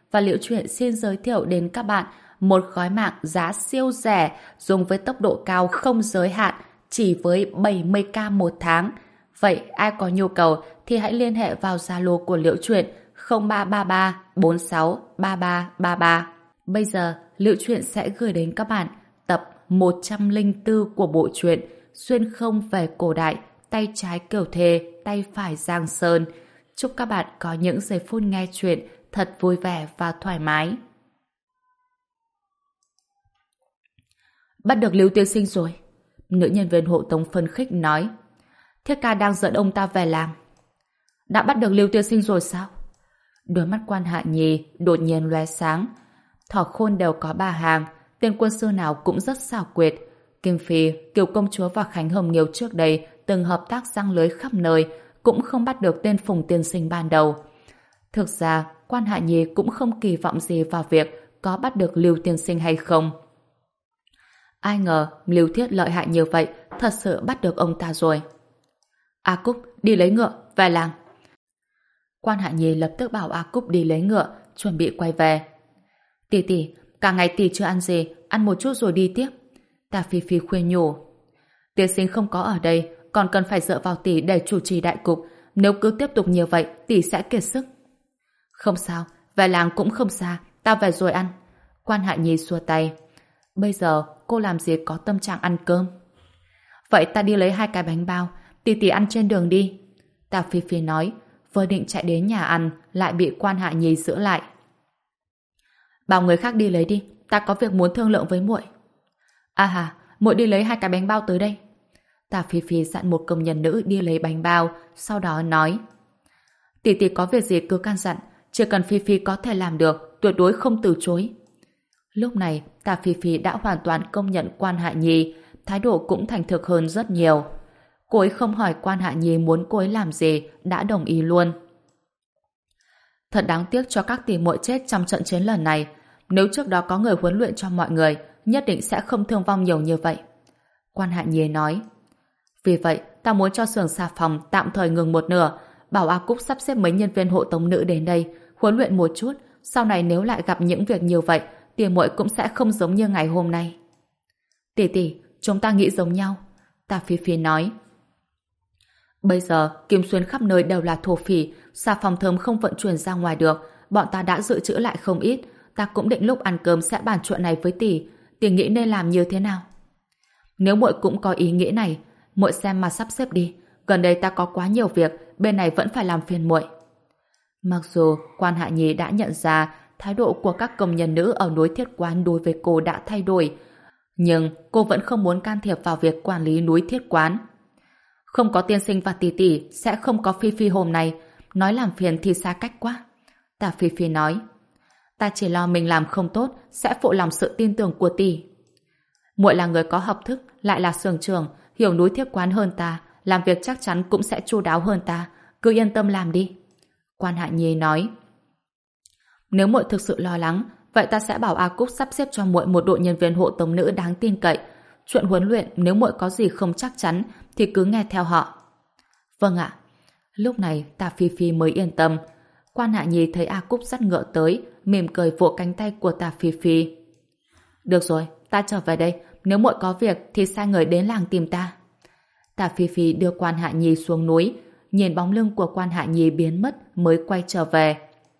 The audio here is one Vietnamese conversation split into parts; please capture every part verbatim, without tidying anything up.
và Liễu Chuyện xin giới thiệu đến các bạn một gói mạng giá siêu rẻ dùng với tốc độ cao không giới hạn chỉ với bảy mươi k một tháng. Vậy ai có nhu cầu thì hãy liên hệ vào Zalo của Liễu Chuyện không ba ba ba bốn sáu ba ba ba ba. Bây giờ Liễu Chuyện sẽ gửi đến các bạn tập một trăm lẻ bốn của bộ truyện Xuyên không về cổ đại, tay trái Kiều Thề, tay phải Giang Sơn. Chúc các bạn có những giây phút nghe chuyện thật vui vẻ và thoải mái. Bắt được Lưu tiên sinh rồi. Nữ nhân viên hộ tống phấn khích nói. Thiết ca đang dẫn ông ta về làng. Đã bắt được Lưu tiên sinh rồi sao? Đôi mắt Quan Hạ Nhi đột nhiên lóe sáng. Thỏ khôn đều có ba hàng, tên quân sư nào cũng rất xảo quyệt. Kim Phi, Kiều công chúa và Khánh Hồng Nghiêu trước đây từng hợp tác giăng lưới khắp nơi, cũng không bắt được tên Phùng tiên sinh ban đầu. Thực ra, Quan Hạ Nhi cũng không kỳ vọng gì vào việc có bắt được Lưu tiên sinh hay không. Ai ngờ Lưu Thiết lợi hại như vậy, thật sự bắt được ông ta rồi. A Cúc, đi lấy ngựa, về làng. Quan Hạ Nhi lập tức bảo A Cúc đi lấy ngựa, chuẩn bị quay về. Tỷ tỷ, cả ngày tỷ chưa ăn gì, ăn một chút rồi đi tiếp. Tà Phi Phi khuyên nhủ. Tiên sinh không có ở đây, còn cần phải dựa vào tỷ để chủ trì đại cục. Nếu cứ tiếp tục như vậy, tỷ sẽ kiệt sức. Không sao, về làng cũng không xa, ta về rồi ăn. Quan Hạ Nhi xua tay. Bây giờ cô làm gì có tâm trạng ăn cơm? Vậy ta đi lấy hai cái bánh bao, tỷ tỷ ăn trên đường đi. Tà Phi Phi nói, vừa định chạy đến nhà ăn, lại bị Quan Hạ Nhi giữ lại. Bảo người khác đi lấy đi, ta có việc muốn thương lượng với muội. À hà, muội đi lấy hai cái bánh bao tới đây. Tà Phi Phi dặn một công nhân nữ đi lấy bánh bao, sau đó nói. Tỷ tỷ có việc gì cứ căn dặn, chỉ cần Phi Phi có thể làm được, tuyệt đối không từ chối. Lúc này, Tà Phi Phi đã hoàn toàn công nhận Quan Hạ Nhi, thái độ cũng thành thực hơn rất nhiều. Cô ấy không hỏi Quan Hạ Nhi muốn cô ấy làm gì, đã đồng ý luôn. Thật đáng tiếc cho các tỷ muội chết trong trận chiến lần này. Nếu trước đó có người huấn luyện cho mọi người, nhất định sẽ không thương vong nhiều như vậy. Quan Hạ Nhi nói. Vì vậy, ta muốn cho xưởng xà phòng tạm thời ngừng một nửa, bảo A Cúc sắp xếp mấy nhân viên hộ tống nữ đến đây, huấn luyện một chút, sau này nếu lại gặp những việc như vậy, tỷ muội cũng sẽ không giống như ngày hôm nay. Tỷ tỷ, chúng ta nghĩ giống nhau. Tà Phi Phi nói. Bây giờ, Kim Xuyên khắp nơi đều là thổ phỉ, xà phòng thơm không vận chuyển ra ngoài được, bọn ta đã dự trữ lại không ít, ta cũng định lúc ăn cơm sẽ bàn chuyện này với tỷ, tỷ nghĩ nên làm như thế nào? Nếu muội cũng có ý nghĩ này, muội xem mà sắp xếp đi, gần đây ta có quá nhiều việc, bên này vẫn phải làm phiền muội. Mặc dù Quan Hạ Nhi đã nhận ra thái độ của các công nhân nữ ở núi Thiết Quán đối với cô đã thay đổi, nhưng cô vẫn không muốn can thiệp vào việc quản lý núi Thiết Quán. Không có tiên sinh và tỷ tỷ sẽ không có Phi Phi hôm nay, nói làm phiền thì xa cách quá. Tà Phi Phi nói. Ta chỉ lo mình làm không tốt sẽ phụ lòng sự tin tưởng của tỷ. Muội là người có học thức, lại là xưởng trưởng, hiểu núi Thiết Quán hơn ta, làm việc chắc chắn cũng sẽ chu đáo hơn ta, cứ yên tâm làm đi. Quan Hạ Nhi nói. Nếu muội thực sự lo lắng, vậy ta sẽ bảo A Cúc sắp xếp cho muội một đội nhân viên hộ tống nữ đáng tin cậy. Chuyện huấn luyện nếu muội có gì không chắc chắn thì cứ nghe theo họ. Vâng ạ. Lúc này Tà Phi Phi mới yên tâm. Quan Hạ Nhi thấy A Cúc dắt ngựa tới, mỉm cười vỗ cánh tay của Tà Phi Phi. Được rồi, ta trở về đây, nếu muội có việc thì sai người đến làng tìm ta. Tà Phi Phi đưa Quan Hạ Nhi xuống núi, nhìn bóng lưng của Quan Hạ Nhi biến mất mới quay trở về.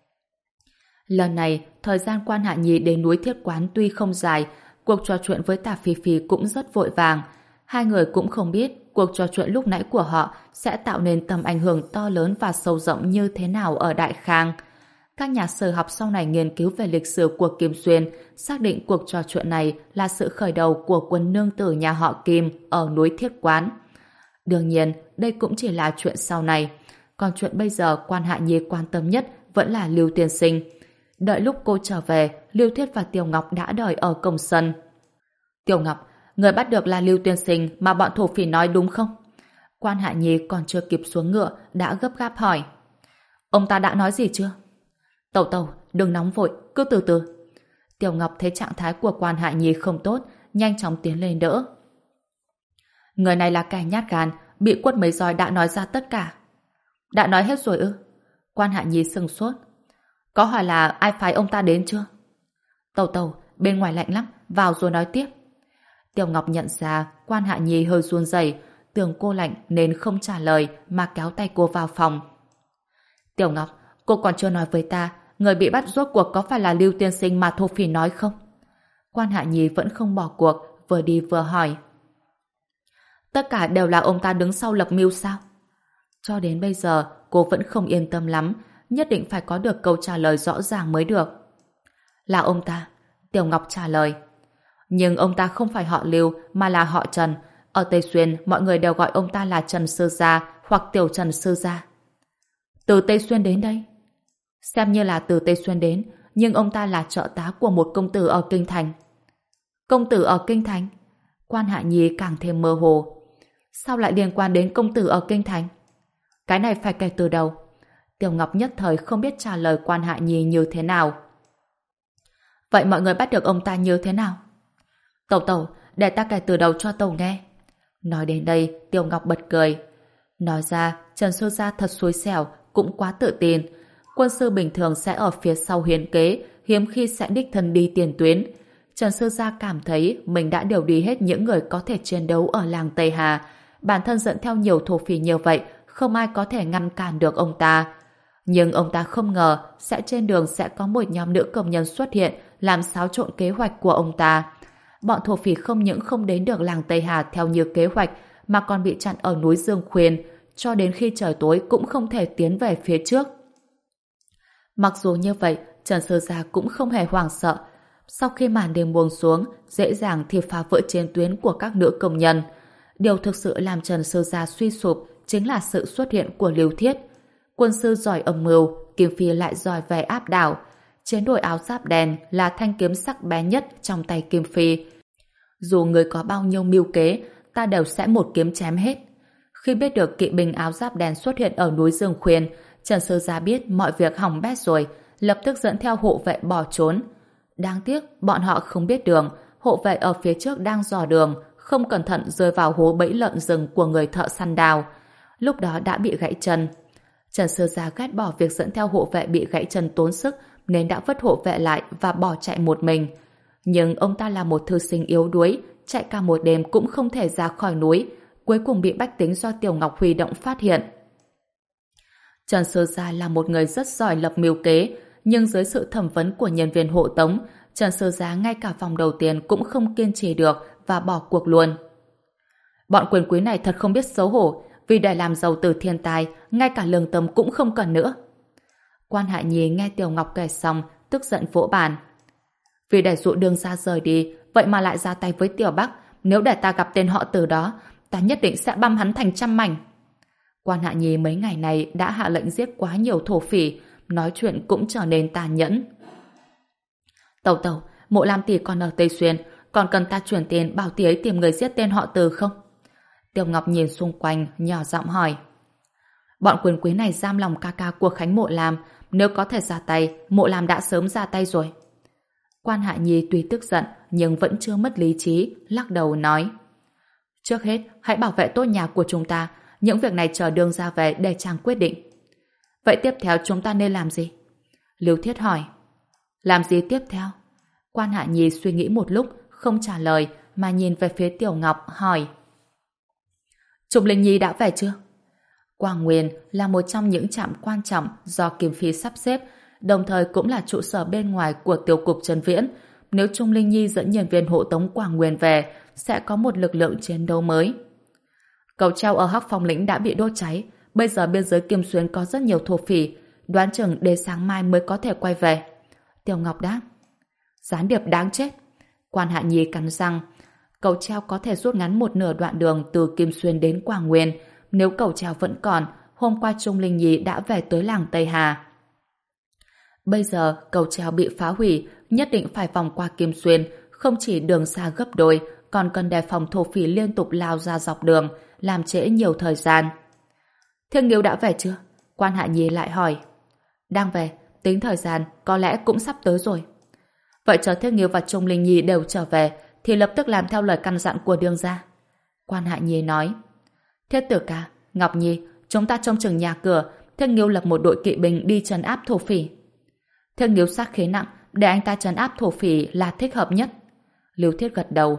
Lần này, thời gian Quan Hạ Nhi đến núi Thiết Quán tuy không dài, cuộc trò chuyện với Tà Phi Phi cũng rất vội vàng. Hai người cũng không biết cuộc trò chuyện lúc nãy của họ sẽ tạo nên tầm ảnh hưởng to lớn và sâu rộng như thế nào ở Đại Khang. Các nhà sử học sau này nghiên cứu về lịch sử của Kim Xuyên xác định cuộc trò chuyện này là sự khởi đầu của quân nương tử nhà họ Kim ở núi Thiết Quán. Đương nhiên, đây cũng chỉ là chuyện sau này. Còn chuyện bây giờ Quan Hạ Nhi quan tâm nhất vẫn là Lưu tiên sinh. Đợi lúc cô trở về, Lưu Thiết và Tiểu Ngọc đã đợi ở cổng sân. Tiểu Ngọc, người bắt được là Lưu tiên sinh mà bọn thổ phỉ nói đúng không? Quan Hạ Nhi còn chưa kịp xuống ngựa đã gấp gáp hỏi. Ông ta đã nói gì chưa? Tẩu tẩu, đừng nóng vội, cứ từ từ. Tiểu Ngọc thấy trạng thái của Quan Hạ Nhi không tốt, nhanh chóng tiến lên đỡ. Người này là kẻ nhát gan, bị quất mấy roi đã nói ra tất cả. Đã nói hết rồi ư? Quan Hạ Nhi sừng sốt. Có hỏi là ai phái ông ta đến chưa? Tàu tàu, bên ngoài lạnh lắm, vào rồi nói tiếp. Tiểu Ngọc nhận ra Quan Hạ Nhi hơi run rẩy, tưởng cô lạnh nên không trả lời mà kéo tay cô vào phòng. Tiểu Ngọc, cô còn chưa nói với ta, người bị bắt rốt cuộc có phải là Lưu tiên sinh mà Thô Phỉ nói không? Quan Hạ Nhi vẫn không bỏ cuộc, vừa đi vừa hỏi. Tất cả đều là ông ta đứng sau lập mưu sao? Cho đến bây giờ, cô vẫn không yên tâm lắm, nhất định phải có được câu trả lời rõ ràng mới được. Là ông ta, Tiểu Ngọc trả lời. Nhưng ông ta không phải họ Lưu mà là họ Trần. Ở Tây Xuyên, mọi người đều gọi ông ta là Trần Sư Gia hoặc Tiểu Trần Sư Gia. Từ Tây Xuyên đến đây? Xem như là từ Tây Xuyên đến, nhưng ông ta là trợ tá của một công tử ở Kinh Thành. Công tử ở Kinh Thành? Quan Hạ Nhi càng thêm mơ hồ. Sao lại liên quan đến công tử ở Kinh Thành? Cái này phải kể từ đầu. Tiểu Ngọc nhất thời không biết trả lời Quan Hạ Nhi như thế nào. Vậy mọi người bắt được ông ta như thế nào? Tẩu tẩu, để ta kể từ đầu cho tẩu nghe. Nói đến đây, Tiểu Ngọc bật cười. Nói ra, Trần Sư Gia thật xui xẻo, cũng quá tự tin. Quân sư bình thường sẽ ở phía sau hiến kế, hiếm khi sẽ đích thân đi tiền tuyến. Trần Sư Gia cảm thấy mình đã điều đi hết những người có thể chiến đấu ở làng Tây Hà. Bản thân dẫn theo nhiều thổ phỉ như vậy, không ai có thể ngăn cản được ông ta. Nhưng ông ta không ngờ sẽ trên đường sẽ có một nhóm nữ công nhân xuất hiện làm xáo trộn kế hoạch của ông ta. Bọn thổ phỉ không những không đến được làng Tây Hà theo như kế hoạch mà còn bị chặn ở núi Dương Khuyên, cho đến khi trời tối cũng không thể tiến về phía trước. Mặc dù như vậy, Trần Sư Gia cũng không hề hoảng sợ. Sau khi màn đêm buông xuống, dễ dàng thì phá vỡ chiến tuyến của các nữ công nhân. Điều thực sự làm Trần Sư Gia suy sụp chính là sự xuất hiện của Lưu Thiết. Quân sư giỏi âm mưu, Kim Phi lại giỏi về áp đảo. Trên đội áo giáp đen là thanh kiếm sắc bén nhất trong tay Kim Phi. Dù người có bao nhiêu mưu kế, ta đều sẽ một kiếm chém hết. Khi biết được kỵ binh áo giáp đen xuất hiện ở núi Dương Khuyên, Trần Sư Gia biết mọi việc hỏng bét rồi, lập tức dẫn theo hộ vệ bỏ trốn. Đáng tiếc, bọn họ không biết đường, hộ vệ ở phía trước đang dò đường, không cẩn thận rơi vào hố bẫy lợn rừng của người thợ săn đào. Lúc đó đã bị gãy chân. Trần Sư Gia ghét bỏ việc dẫn theo hộ vệ bị gãy chân tốn sức nên đã vứt hộ vệ lại và bỏ chạy một mình. Nhưng ông ta là một thư sinh yếu đuối, chạy cả một đêm cũng không thể ra khỏi núi, cuối cùng bị bách tính do Tiểu Ngọc huy động phát hiện. Trần Sư Gia là một người rất giỏi lập mưu kế, nhưng dưới sự thẩm vấn của nhân viên hộ tống, Trần Sư Gia ngay cả vòng đầu tiên cũng không kiên trì được và bỏ cuộc luôn. Bọn quyền quý này thật không biết xấu hổ, vì để làm giàu từ thiên tài, ngay cả lương tâm cũng không cần nữa. Quan Hạ Nhi nghe Tiểu Ngọc kể xong, tức giận vỗ bàn. Vì để dụ đường ra rời đi, vậy mà lại ra tay với Tiểu Bắc, nếu để ta gặp tên họ Từ đó, ta nhất định sẽ băm hắn thành trăm mảnh. Quan Hạ Nhi mấy ngày này đã hạ lệnh giết quá nhiều thổ phỉ, nói chuyện cũng trở nên tàn nhẫn. Tẩu tẩu, Mộ Lam tỷ còn ở Tây Xuyên, còn cần ta chuyển tiền bảo tỷ ấy tìm người giết tên họ Từ không? Tiểu Ngọc nhìn xung quanh, nhỏ giọng hỏi. Bọn quyền quý này giam lòng ca ca của Khánh Mộ Lam, nếu có thể ra tay, Mộ Lam đã sớm ra tay rồi. Quan Hạ Nhi tuy tức giận nhưng vẫn chưa mất lý trí, lắc đầu nói. Trước hết, hãy bảo vệ tốt nhà của chúng ta, những việc này chờ đường ra về để chàng quyết định. Vậy tiếp theo chúng ta nên làm gì? Lưu Thiết hỏi. Làm gì tiếp theo? Quan Hạ Nhi suy nghĩ một lúc, không trả lời mà nhìn về phía Tiểu Ngọc hỏi. Trùng Linh Nhi đã về chưa? Quảng Nguyên là một trong những trạm quan trọng do Kim Phi sắp xếp, đồng thời cũng là trụ sở bên ngoài của Tiểu cục Trần Viễn. Nếu Trung Linh Nhi dẫn nhân viên hộ tống Quảng Nguyên về, sẽ có một lực lượng chiến đấu mới. Cầu treo ở Hắc Phong lĩnh đã bị đốt cháy, bây giờ biên giới Kim Xuyên có rất nhiều thổ phỉ, đoán chừng đến sáng mai mới có thể quay về. Tiểu Ngọc đáp. Gián điệp đáng chết. Quan Hạ Nhi cắn răng. Cầu treo có thể rút ngắn một nửa đoạn đường từ Kim Xuyên đến Quảng Nguyên. Nếu cầu treo vẫn còn, hôm qua Trung Linh Nhi đã về tới làng Tây Hà. Bây giờ cầu treo bị phá hủy, nhất định phải vòng qua Kim Xuyên, không chỉ đường xa gấp đôi, còn cần đề phòng thổ phỉ liên tục lao ra dọc đường, làm trễ nhiều thời gian. Thiên Nghiêu đã về chưa? Quan Hạ Nhi lại hỏi. Đang về, tính thời gian có lẽ cũng sắp tới rồi. Vậy chờ Thiên Nghiêu và Trung Linh Nhi đều trở về thì lập tức làm theo lời căn dặn của đương gia. Quan Hạ Nhi nói. Thiết Tử ca, Ngọc Nhi, chúng ta trông chừng nhà cửa, Thiên Nghiêu lập một đội kỵ binh đi trấn áp thổ phỉ. Thiên Nghiêu sát khí nặng, để anh ta trấn áp thổ phỉ là thích hợp nhất. Lưu Thiết gật đầu.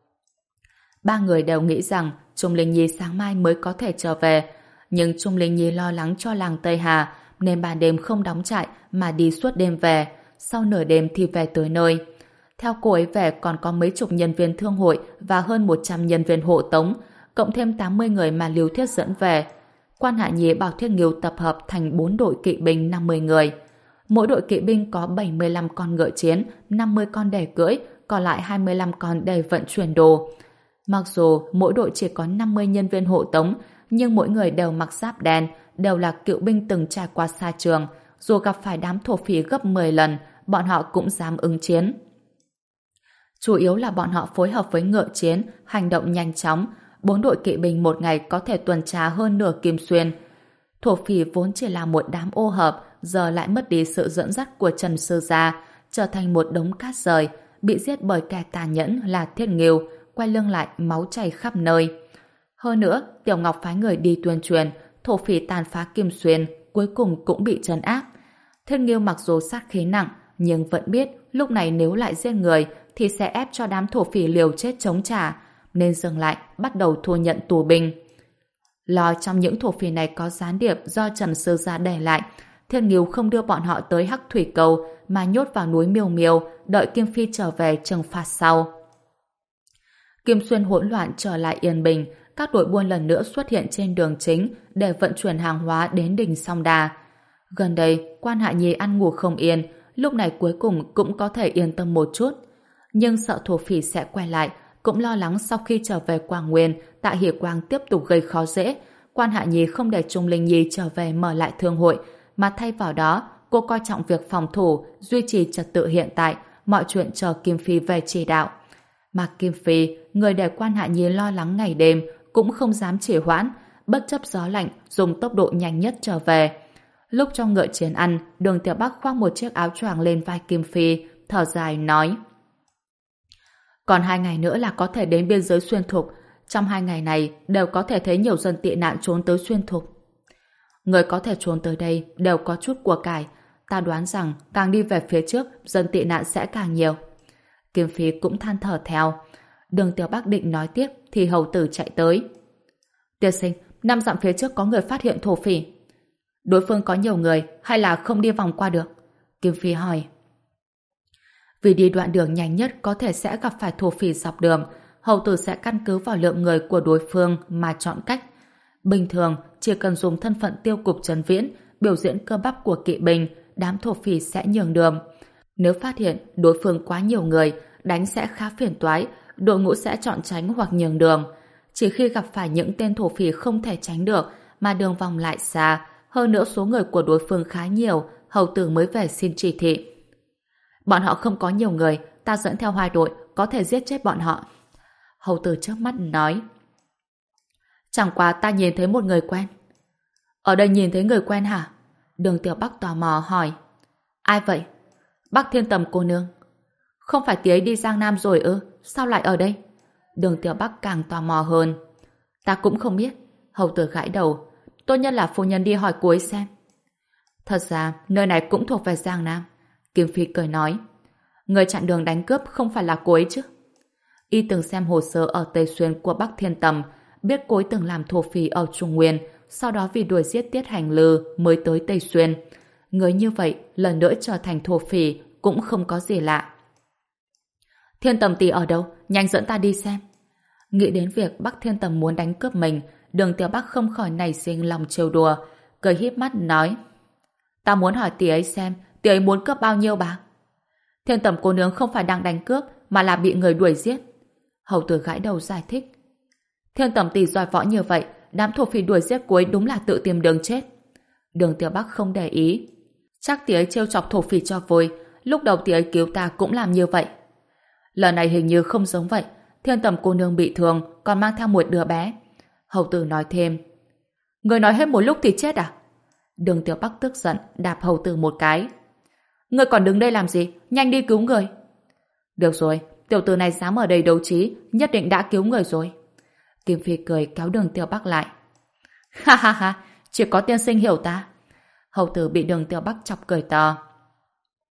Ba người đều nghĩ rằng Trung Linh Nhi sáng mai mới có thể trở về, nhưng Trung Linh Nhi lo lắng cho làng Tây Hà nên ban đêm không đóng trại mà đi suốt đêm về, sau nửa đêm thì về tới nơi. Theo cô ấy về còn có mấy chục nhân viên thương hội và hơn một trăm nhân viên hộ tống, cộng thêm tám mươi người mà Lưu Thiết dẫn về. Quan Hạ Nhi bảo Thiết Nghiêu tập hợp thành bốn đội kỵ binh năm mươi người. Mỗi đội kỵ binh có bảy mươi lăm con ngựa chiến, năm mươi con để cưỡi, còn lại hai mươi lăm con để vận chuyển đồ. Mặc dù mỗi đội chỉ có năm mươi nhân viên hộ tống, nhưng mỗi người đều mặc giáp đen, đều là cựu binh từng trải qua xa trường. Dù gặp phải đám thổ phỉ gấp mười lần, bọn họ cũng dám ứng chiến. Chủ yếu là bọn họ phối hợp với ngựa chiến, hành động nhanh chóng. Bốn đội kỵ binh một ngày có thể tuần tra hơn nửa Kim Xuyên. Thổ phỉ vốn chỉ là một đám ô hợp, giờ lại mất đi sự dẫn dắt của Trần Sư Gia, trở thành một đống cát rời, bị giết bởi kẻ tàn nhẫn là Thiết Nghiêu, quay lưng lại máu chảy khắp nơi. Hơn nữa, Tiểu Ngọc phái người đi tuyên truyền, thổ phỉ tàn phá Kim Xuyên, cuối cùng cũng bị trấn áp. Thiết Nghiêu mặc dù sát khí nặng, nhưng vẫn biết lúc này nếu lại giết người thì sẽ ép cho đám thổ phỉ liều chết chống trả, nên dừng lại, bắt đầu thu nhận tù binh. Lo trong những thổ phỉ này có gián điệp do Trần Sư Gia để lại, Thiết Nghiêu không đưa bọn họ tới Hắc Thủy Cầu mà nhốt vào núi Miêu Miêu, đợi Kim Phi trở về trừng phạt sau. Kim Xuyên hỗn loạn trở lại yên bình, các đội buôn lần nữa xuất hiện trên đường chính để vận chuyển hàng hóa đến đỉnh Song Đà. Gần đây, Quan Hạ Nhi ăn ngủ không yên, lúc này cuối cùng cũng có thể yên tâm một chút. Nhưng sợ thổ phỉ sẽ quay lại, cũng lo lắng sau khi trở về Quảng Nguyên, Tạ Hỷ Quang tiếp tục gây khó dễ. Quan Hạ Nhi không để Trung Linh Nhi trở về mở lại thương hội, mà thay vào đó, cô coi trọng việc phòng thủ, duy trì trật tự hiện tại, mọi chuyện chờ Kim Phi về chỉ đạo. Mà Kim Phi, người để Quan Hạ Nhi lo lắng ngày đêm, cũng không dám trì hoãn, bất chấp gió lạnh, dùng tốc độ nhanh nhất trở về. Lúc trong ngựa chiến ăn, Đường Tiểu Bắc khoác một chiếc áo choàng lên vai Kim Phi, thở dài nói: còn hai ngày nữa là có thể đến biên giới Xuyên Thục. Trong hai ngày này đều có thể thấy nhiều dân tị nạn trốn tới Xuyên Thục. Người có thể trốn tới đây đều có chút của cải. Ta đoán rằng càng đi về phía trước, dân tị nạn sẽ càng nhiều. Kim Phi cũng than thở theo. Đường Tiểu Bắc định nói tiếp thì hầu tử chạy tới. Tiên sinh, năm dặm phía trước có người phát hiện thổ phỉ. Đối phương có nhiều người hay là không đi vòng qua được? Kim Phi hỏi. Vì đi đoạn đường nhanh nhất có thể sẽ gặp phải thổ phỉ dọc đường, hầu tử sẽ căn cứ vào lượng người của đối phương mà chọn cách. Bình thường, chỉ cần dùng thân phận tiêu cục Trần Viễn, biểu diễn cơ bắp của kỵ binh, đám thổ phỉ sẽ nhường đường. Nếu phát hiện đối phương quá nhiều người, đánh sẽ khá phiền toái, đội ngũ sẽ chọn tránh hoặc nhường đường. Chỉ khi gặp phải những tên thổ phỉ không thể tránh được, mà đường vòng lại xa, hơn nữa số người của đối phương khá nhiều, hầu tử mới về xin chỉ thị. Bọn họ không có nhiều người, ta dẫn theo hai đội, có thể giết chết bọn họ. Hầu tử trước mắt nói. Chẳng qua ta nhìn thấy một người quen. Ở đây nhìn thấy người quen hả? Đường Tiểu Bắc tò mò hỏi. Ai vậy? Bắc Thiên Tầm cô nương. Không phải tí ấy đi Giang Nam rồi ư? Sao lại ở đây? Đường Tiểu Bắc càng tò mò hơn. Ta cũng không biết. Hầu tử gãi đầu. Tốt nhất là phu nhân đi hỏi cô ấy xem. Thật ra, nơi này cũng thuộc về Giang Nam. Kim Phi cười nói. Người chặn đường đánh cướp không phải là cô ấy chứ? Y từng xem hồ sơ ở Tây Xuyên của Bắc Thiên Tầm, biết cô ấy từng làm thổ phỉ ở Trung Nguyên, sau đó vì đuổi giết Tiết Hành Lư mới tới Tây Xuyên. Người như vậy lần nữa trở thành thổ phỉ cũng không có gì lạ. Thiên Tầm tỷ ở đâu? Nhanh dẫn ta đi xem. Nghĩ đến việc Bắc Thiên Tầm muốn đánh cướp mình, Đường Tiểu Bắc không khỏi nảy sinh lòng trêu đùa, cười híp mắt nói. Ta muốn hỏi tỷ ấy xem, tỷ ấy muốn cướp bao nhiêu bạc? Thiên Tầm cô nương không phải đang đánh cướp, mà là bị người đuổi giết. Hầu tử gãi đầu giải thích. Thiên Tầm tỷ giỏi võ như vậy, đám thổ phỉ đuổi giết cô ấy đúng là tự tìm đường chết. Đường Tiểu Bắc không để ý. Chắc tỷ ấy trêu chọc thổ phỉ cho vui, lúc đầu tỷ ấy cứu ta cũng làm như vậy. Lần này hình như không giống vậy, Thiên Tầm cô nương bị thương, còn mang theo một đứa bé. Hầu tử nói thêm. Người nói hết một lúc thì chết à? Đường Tiểu Bắc tức giận, đạp hầu tử một cái. Người còn đứng đây làm gì? Nhanh đi cứu người. Được rồi, tiểu tử này dám ở đây đấu trí, nhất định đã cứu người rồi. Kim Phi cười kéo Đường Tiểu Bắc lại. Ha ha ha, chỉ có tiên sinh hiểu ta. Hầu tử bị Đường Tiểu Bắc chọc cười to.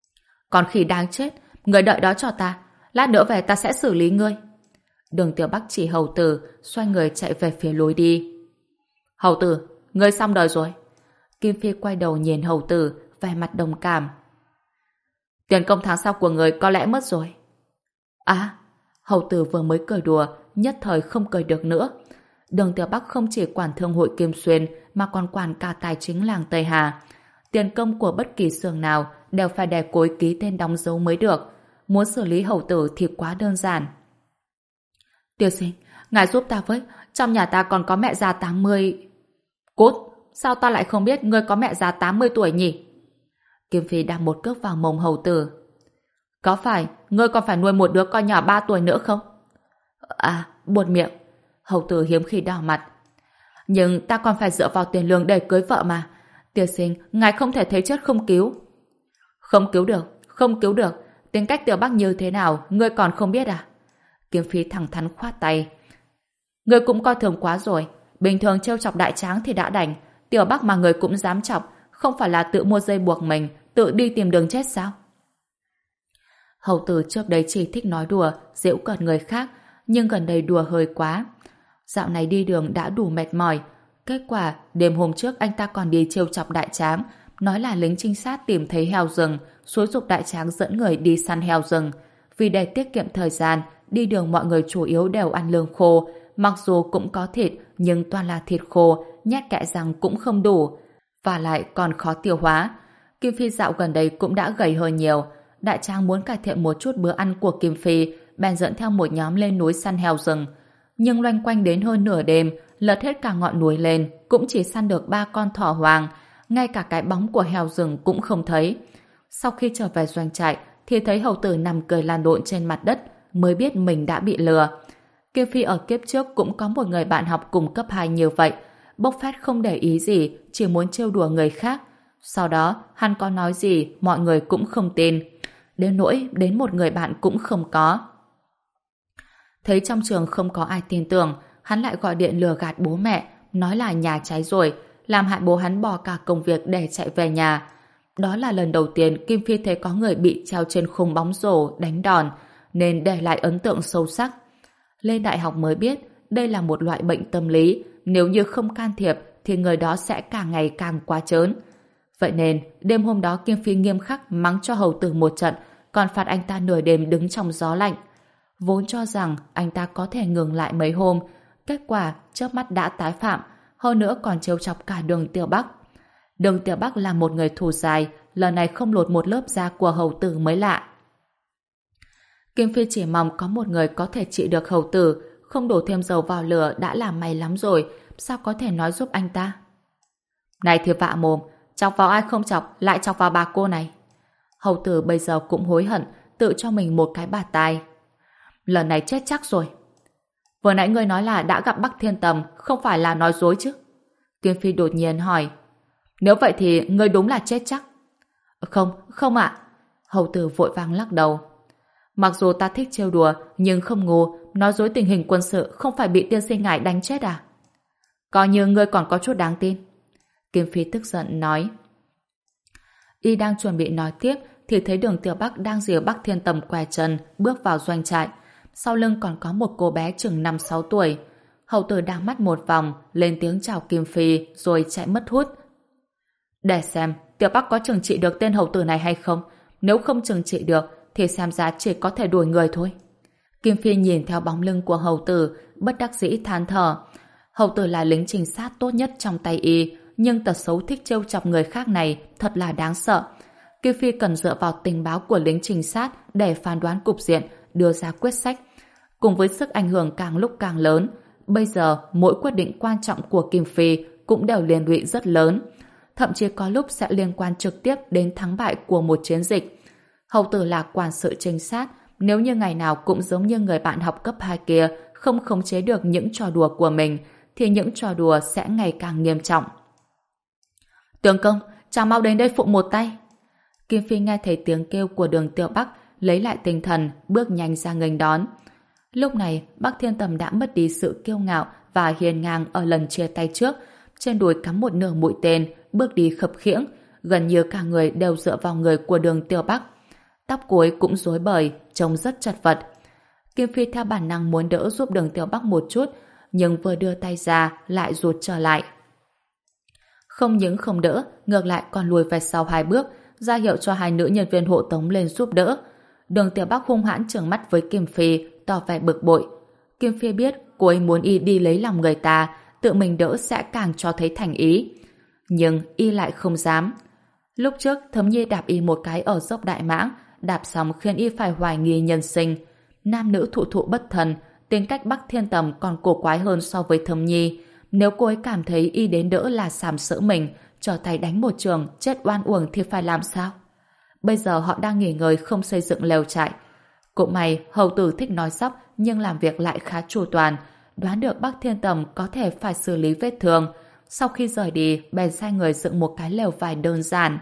Còn khỉ đáng chết, người đợi đó cho ta. Lát nữa về ta sẽ xử lý ngươi. Đường Tiểu Bắc chỉ hầu tử, xoay người chạy về phía lối đi. Hầu tử, ngươi xong đời rồi. Kim Phi quay đầu nhìn hầu tử, vẻ mặt đồng cảm. Tiền công tháng sau của người có lẽ mất rồi. À, hầu tử vừa mới cười đùa, nhất thời không cười được nữa. Đường Tiểu Bắc không chỉ quản thương hội Kim Xuyên mà còn quản cả tài chính làng Tây Hà. Tiền công của bất kỳ xưởng nào đều phải để cối ký tên đóng dấu mới được. Muốn xử lý hầu tử thì quá đơn giản. Tiêu sinh, ngài giúp ta với, trong nhà ta còn có mẹ già tám mươi. Cút, sao ta lại không biết ngươi có mẹ già tám mươi tuổi nhỉ? Kim Phi đạp một cước vào mông hầu tử. Có phải ngươi còn phải nuôi một đứa con nhỏ ba tuổi nữa không? À, buột miệng. Hầu tử hiếm khi đỏ mặt. Nhưng ta còn phải dựa vào tiền lương để cưới vợ mà. Tiêu sinh, ngài không thể thấy chết không cứu. Không cứu được, không cứu được. Tính cách Tiểu Bắc như thế nào, ngươi còn không biết à? Kim Phi thẳng thắn khoát tay. Ngươi cũng coi thường quá rồi. Bình thường trêu chọc đại tráng thì đã đành. Tiểu Bắc mà người cũng dám chọc, không phải là tự mua dây buộc mình, tự đi tìm đường chết sao? Hầu tử trước đây chỉ thích nói đùa, giễu cợt người khác, nhưng gần đây đùa hơi quá. Dạo này đi đường đã đủ mệt mỏi. Kết quả, đêm hôm trước anh ta còn đi trêu chọc đại tráng, nói là lính trinh sát tìm thấy heo rừng, xúi giục đại tráng dẫn người đi săn heo rừng. Vì để tiết kiệm thời gian, đi đường mọi người chủ yếu đều ăn lương khô, mặc dù cũng có thịt, nhưng toàn là thịt khô, nhét kẽ răng cũng không đủ, và lại còn khó tiêu hóa. Kim Phi dạo gần đây cũng đã gầy hơn nhiều. Đại tráng muốn cải thiện một chút bữa ăn của Kim Phi, bèn dẫn theo một nhóm lên núi săn heo rừng. Nhưng loanh quanh đến hơn nửa đêm, lật hết cả ngọn núi lên, cũng chỉ săn được ba con thỏ hoàng, ngay cả cái bóng của heo rừng cũng không thấy. Sau khi trở về doanh trại, thì thấy hầu tử nằm cười lăn lộn trên mặt đất, mới biết mình đã bị lừa. Kim Phi ở kiếp trước cũng có một người bạn học cùng cấp hai như vậy, bốc phét không để ý gì, chỉ muốn trêu đùa người khác. Sau đó, hắn có nói gì, mọi người cũng không tin. Đến nỗi, đến một người bạn cũng không có. Thấy trong trường không có ai tin tưởng, hắn lại gọi điện lừa gạt bố mẹ, nói là nhà cháy rồi, làm hại bố hắn bỏ cả công việc để chạy về nhà. Đó là lần đầu tiên Kim Phi thấy có người bị treo trên khung bóng rổ, đánh đòn, nên để lại ấn tượng sâu sắc. Lên đại học mới biết, đây là một loại bệnh tâm lý, nếu như không can thiệp thì người đó sẽ càng ngày càng quá trớn. Vậy nên, đêm hôm đó Kim Phi nghiêm khắc mắng cho hầu tử một trận, còn phạt anh ta nửa đêm đứng trong gió lạnh. Vốn cho rằng anh ta có thể ngừng lại mấy hôm, kết quả chớp mắt đã tái phạm, hơn nữa còn trêu chọc cả Đường Tiểu Bắc. Đường Tiểu Bắc là một người thù dài, lần này không lột một lớp da của hầu tử mới lạ. Kim Phi chỉ mong có một người có thể trị được hầu tử, không đổ thêm dầu vào lửa đã là may lắm rồi, sao có thể nói giúp anh ta? Này thì vạ mồm, chọc vào ai không chọc, lại chọc vào bà cô này. Hầu tử bây giờ cũng hối hận, tự cho mình một cái bạt tai. Lần này chết chắc rồi. Vừa nãy ngươi nói là đã gặp Bắc Thiên Tầm, không phải là nói dối chứ? Kim Phi đột nhiên hỏi. Nếu vậy thì ngươi đúng là chết chắc. Không, không ạ. Hầu tử vội vàng lắc đầu. Mặc dù ta thích trêu đùa, nhưng không ngu, nói dối tình hình quân sự không phải bị tiên sinh ngài đánh chết à? Coi như ngươi còn có chút đáng tin. Kim Phi tức giận nói. Y đang chuẩn bị nói tiếp thì thấy Đường Tiểu Bắc đang dìu Bắc Thiên Tầm què chân bước vào doanh trại. Sau lưng còn có một cô bé chừng năm sáu tuổi. Hầu tử đảo mắt một vòng, lên tiếng chào Kim Phi rồi chạy mất hút. Để xem Tiểu Bắc có trừng trị được tên hầu tử này hay không. Nếu không trừng trị được thì xem ra chỉ có thể đuổi người thôi. Kim Phi nhìn theo bóng lưng của hầu tử, bất đắc dĩ than thở. Hầu tử là lính trinh sát tốt nhất trong tay y, nhưng tật xấu thích trêu chọc người khác này thật là đáng sợ. Kim Phi cần dựa vào tình báo của lính trinh sát để phán đoán cục diện, đưa ra quyết sách. Cùng với sức ảnh hưởng càng lúc càng lớn, bây giờ mỗi quyết định quan trọng của Kim Phi cũng đều liên lụy rất lớn. Thậm chí có lúc sẽ liên quan trực tiếp đến thắng bại của một chiến dịch. Hầu tử là quản sự trinh sát, nếu như ngày nào cũng giống như người bạn học cấp hai kia không khống chế được những trò đùa của mình, thì những trò đùa sẽ ngày càng nghiêm trọng. Tướng công, chàng mau đến đây phụ một tay. Kim Phi nghe thấy tiếng kêu của Đường Tiểu Bắc, lấy lại tinh thần, bước nhanh ra nghênh đón. Lúc này, Bắc Thiên Tầm đã mất đi sự kiêu ngạo và hiền ngang ở lần chia tay trước, trên đùi cắm một nửa mũi tên, bước đi khập khiễng, gần như cả người đều dựa vào người của Đường Tiểu Bắc. tóc cô ấy cũng rối bời, trông rất chật vật. Kim Phi theo bản năng muốn đỡ giúp Đường Tiểu Bắc một chút, nhưng vừa đưa tay ra lại rụt trở lại. Không những không đỡ, ngược lại còn lùi về sau hai bước, ra hiệu cho hai nữ nhân viên hộ tống lên giúp đỡ. Đường Tiểu Bắc hung hãn trừng mắt với Kim Phi, tỏ vẻ bực bội. Kim Phi biết cô ấy muốn y đi lấy lòng người ta, tự mình đỡ sẽ càng cho thấy thành ý. Nhưng y lại không dám. Lúc trước Thấm Nhi đạp y một cái ở dốc Đại Mãng, đạp xong khiến y phải hoài nghi nhân sinh. Nam nữ thụ thụ bất thần, tính cách Bắc Thiên Tầm còn cổ quái hơn so với Thấm Nhi. Nếu cô ấy cảm thấy y đến đỡ là sàm sỡ mình, trở tay đánh một trường, chết oan uổng thì phải làm sao? Bây giờ họ đang nghỉ ngơi không xây dựng lều trại. Cũng may hầu tử thích nói dóc nhưng làm việc lại khá chu toàn, đoán được Bắc Thiên Tầm có thể phải xử lý vết thương. Sau khi rời đi, bèn sai người dựng một cái lều vải đơn giản.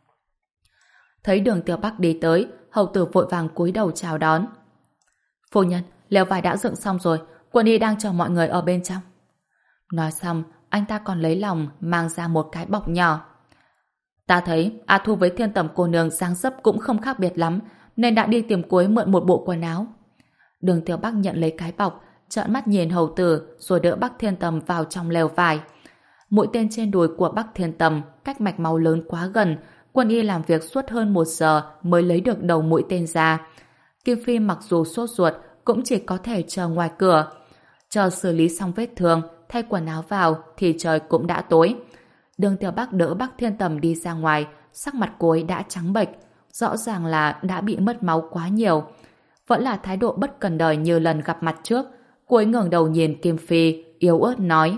Thấy Đường Tiểu Bắc đi tới, hầu tử vội vàng cúi đầu chào đón. Phu nhân, lều vải đã dựng xong rồi, quân y đang chờ mọi người ở bên trong. Nói xong, anh ta còn lấy lòng mang ra một cái bọc nhỏ. Ta thấy A Thu với Thiên Tầm cô nương dáng dấp cũng không khác biệt lắm, nên đã đi tìm cô ấy mượn một bộ quần áo. Đường Tiểu Bắc nhận lấy cái bọc, trợn mắt nhìn hầu tử rồi đỡ Bắc Thiên Tầm vào trong lều vải. Mũi tên trên đùi của Bắc Thiên Tầm cách mạch máu lớn quá gần, quân y làm việc suốt hơn một giờ mới lấy được đầu mũi tên ra. Kim Phi mặc dù sốt ruột cũng chỉ có thể chờ ngoài cửa. Chờ xử lý xong vết thương, thay quần áo vào thì trời cũng đã tối. Đường Tiểu Bắc đỡ Bắc Thiên Tầm đi ra ngoài, sắc mặt cô ấy đã trắng bệch, rõ ràng là đã bị mất máu quá nhiều. Vẫn là thái độ bất cần đời như lần gặp mặt trước. Cô ấy ngẩng đầu nhìn Kim Phi, yếu ớt nói: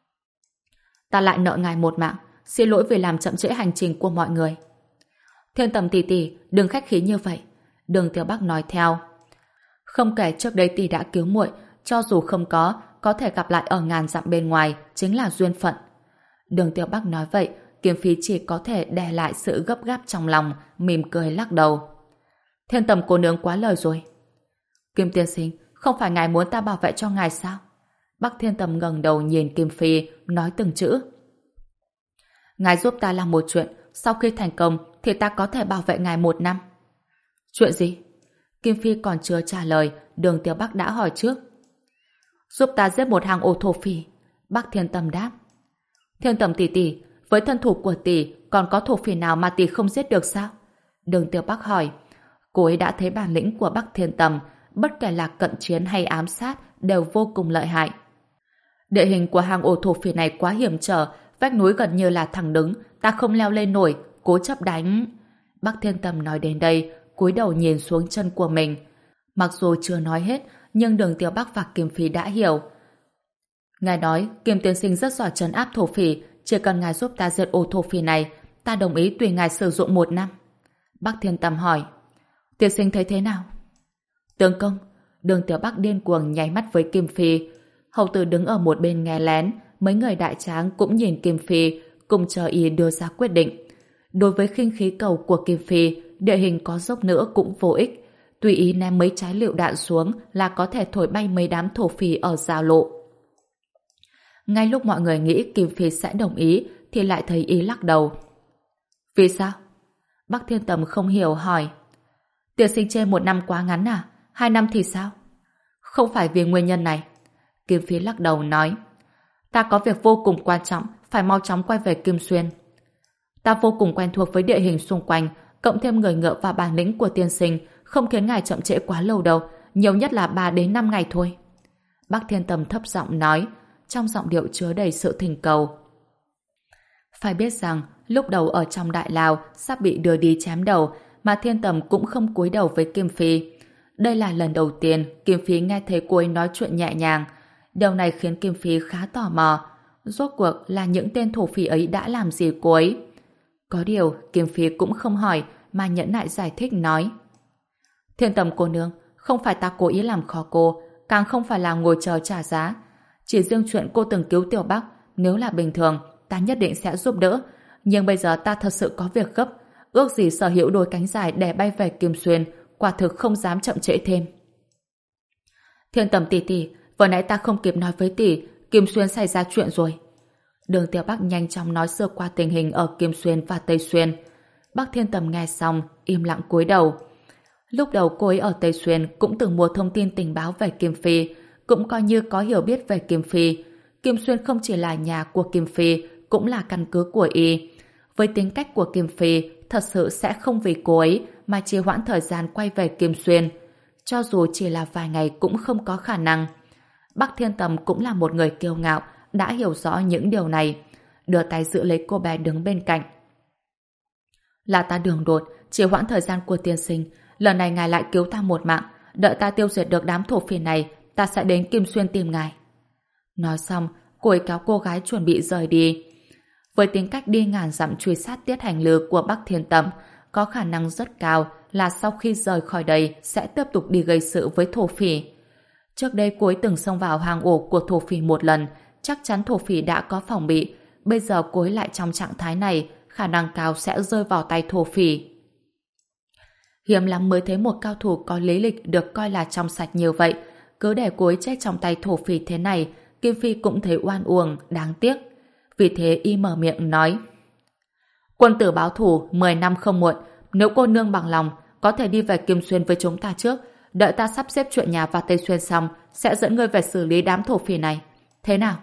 Ta lại nợ ngài một mạng, xin lỗi vì làm chậm trễ hành trình của mọi người. Thiên Tầm tỷ tỷ, đừng khách khí như vậy. Đường Tiểu Bắc nói theo. Không kể trước đây tỷ đã cứu muội, cho dù không có, có thể gặp lại ở ngàn dặm bên ngoài, chính là duyên phận. Đường Tiểu Bắc nói vậy, Kim Phi chỉ có thể đè lại sự gấp gáp trong lòng, mỉm cười lắc đầu. Thiên Tầm cô nương quá lời rồi. Kim tiên sinh, không phải ngài muốn ta bảo vệ cho ngài sao? Bắc Thiên Tầm ngẩng đầu nhìn Kim Phi, nói từng chữ. Ngài giúp ta làm một chuyện, sau khi thành công thì ta có thể bảo vệ ngài một năm. Chuyện gì? Kim Phi còn chưa trả lời, Đường Tiểu Bắc đã hỏi trước. Giúp ta giết một hàng ô thổ phỉ. Bắc Thiên Tầm đáp. Thiên Tầm tỷ tỷ, với thân thủ của tỷ còn có thổ phỉ nào mà tỷ không giết được sao? Đường Tiểu Bắc hỏi. Cô ấy đã thấy bản lĩnh của Bắc Thiên Tầm, bất kể là cận chiến hay ám sát đều vô cùng lợi hại. Địa hình của hàng ổ thổ phỉ này quá hiểm trở, vách núi gần như là thẳng đứng, ta không leo lên nổi, cố chấp đánh. Bắc Thiên Tầm nói đến đây, cúi đầu nhìn xuống chân của mình. Mặc dù chưa nói hết, nhưng Đường Tiểu Bắc và Kim Phi đã hiểu. Ngài nói Kim tiên sinh rất giỏi trấn áp thổ phỉ, chỉ cần ngài giúp ta diệt ổ thổ phỉ này, ta đồng ý tùy ngài sử dụng một năm. Bắc Thiên Tầm hỏi. Tiên sinh thấy thế nào? Tướng công. Đường Tiểu Bắc điên cuồng nháy mắt với Kim Phi. Hầu tử đứng ở một bên nghe lén, mấy người đại tráng cũng nhìn Kim Phi, cùng chờ y đưa ra quyết định. Đối với khinh khí cầu của Kim Phi, địa hình có dốc nữa cũng vô ích. Tùy ý ném mấy trái lựu đạn xuống là có thể thổi bay mấy đám thổ phỉ ở giao lộ. Ngay lúc mọi người nghĩ Kim Phi sẽ đồng ý, thì lại thấy y lắc đầu. Vì sao? Bắc Thiên Tầm không hiểu hỏi. Tiên sinh chê một năm quá ngắn à? Hai năm thì sao? Không phải vì nguyên nhân này. Kim Phi lắc đầu nói. Ta có việc vô cùng quan trọng, phải mau chóng quay về Kim Xuyên. Ta vô cùng quen thuộc với địa hình xung quanh, cộng thêm người ngựa và bản lĩnh của tiên sinh, không khiến ngài chậm trễ quá lâu đâu, nhiều nhất là ba đến năm ngày thôi. Bắc Thiên Tầm thấp giọng nói, trong giọng điệu chứa đầy sự thỉnh cầu. Phải biết rằng, lúc đầu ở trong đại lao sắp bị đưa đi chém đầu, mà Thiên Tầm cũng không cúi đầu với Kim Phi. Đây là lần đầu tiên Kim Phi nghe thấy cô ấy nói chuyện nhẹ nhàng. Điều này khiến Kim Phi khá tò mò. Rốt cuộc là những tên thổ phỉ ấy đã làm gì cô ấy? Có điều Kim Phi cũng không hỏi mà nhẫn nại giải thích nói. Thiên Tầm cô nương, không phải ta cố ý làm khó cô, càng không phải là ngồi chờ trả giá. Chỉ riêng chuyện cô từng cứu Tiểu Bắc, nếu là bình thường, ta nhất định sẽ giúp đỡ. Nhưng bây giờ ta thật sự có việc gấp, ước gì sở hữu đôi cánh dài để bay về Kim Xuyên, quả thực không dám chậm trễ thêm. Thiên Tầm tỷ tỷ, vừa nãy ta không kịp nói với tỷ, Kim Xuyên xảy ra chuyện rồi. Đường Tiểu Bắc nhanh chóng nói sơ qua tình hình ở Kim Xuyên và Tây Xuyên. Bắc Thiên Tầm nghe xong, im lặng cúi đầu. Lúc đầu cô ấy ở Tây Xuyên cũng từng mua thông tin tình báo về Kim Phi, cũng coi như có hiểu biết về Kim Phi. Kim Xuyên không chỉ là nhà của Kim Phi, cũng là căn cứ của y. Với tính cách của Kim Phi, thật sự sẽ không vì cô ấy mà trì hoãn thời gian quay về Kim Xuyên. Cho dù chỉ là vài ngày cũng không có khả năng. Bắc Thiên Tầm cũng là một người kiêu ngạo, đã hiểu rõ những điều này. Đưa tay giữ lấy cô bé đứng bên cạnh. Là ta đường đột, trì hoãn thời gian của tiên sinh. Lần này ngài lại cứu ta một mạng. Đợi ta tiêu diệt được đám thổ phỉ này, ta sẽ đến Kim Xuyên tìm ngài. Nói xong, cô ấy kéo cô gái chuẩn bị rời đi. Với tính cách đi ngàn dặm truy sát Tiết Hành Lư của Bắc Thiên Tầm, có khả năng rất cao là sau khi rời khỏi đây sẽ tiếp tục đi gây sự với thổ phỉ. Trước đây cô ấy từng xông vào hang ổ của thổ phỉ một lần, chắc chắn thổ phỉ đã có phòng bị. Bây giờ cô ấy lại trong trạng thái này, khả năng cao sẽ rơi vào tay thổ phỉ. Hiếm lắm mới thấy một cao thủ có lý lịch được coi là trong sạch như vậy. Cứ để cô ấy chết trong tay thổ phỉ thế này, Kim Phi cũng thấy oan uổng, đáng tiếc. Vì thế y mở miệng nói: Quân tử báo thù mười năm không muộn. Nếu cô nương bằng lòng, có thể đi về Kim Xuyên với chúng ta trước. Đợi ta sắp xếp chuyện nhà và Tây Xuyên xong, sẽ dẫn ngươi về xử lý đám thổ phỉ này. Thế nào?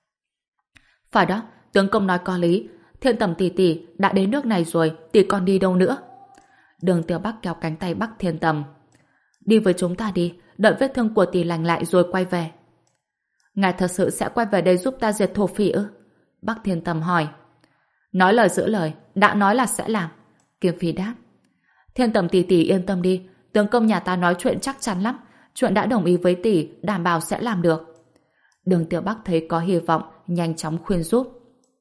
Phải đó, tướng công nói có lý. Thiên Tầm tỷ tỷ đã đến nước này rồi, tỷ còn đi đâu nữa? Đường Tiểu Bắc kéo cánh tay Bắc Thiên Tầm. Đi với chúng ta đi, đợi vết thương của tỷ lành lại rồi quay về. Ngài thật sự sẽ quay về đây giúp ta diệt thổ phỉ ư? Bắc Thiên Tầm hỏi. Nói lời giữ lời, đã nói là sẽ làm. Kim Phi đáp. Thiên Tầm tỷ tỷ yên tâm đi, tướng công nhà ta nói chuyện chắc chắn lắm. Chuyện đã đồng ý với tỷ, đảm bảo sẽ làm được. Đường Tiểu Bắc thấy có hy vọng, nhanh chóng khuyên giúp.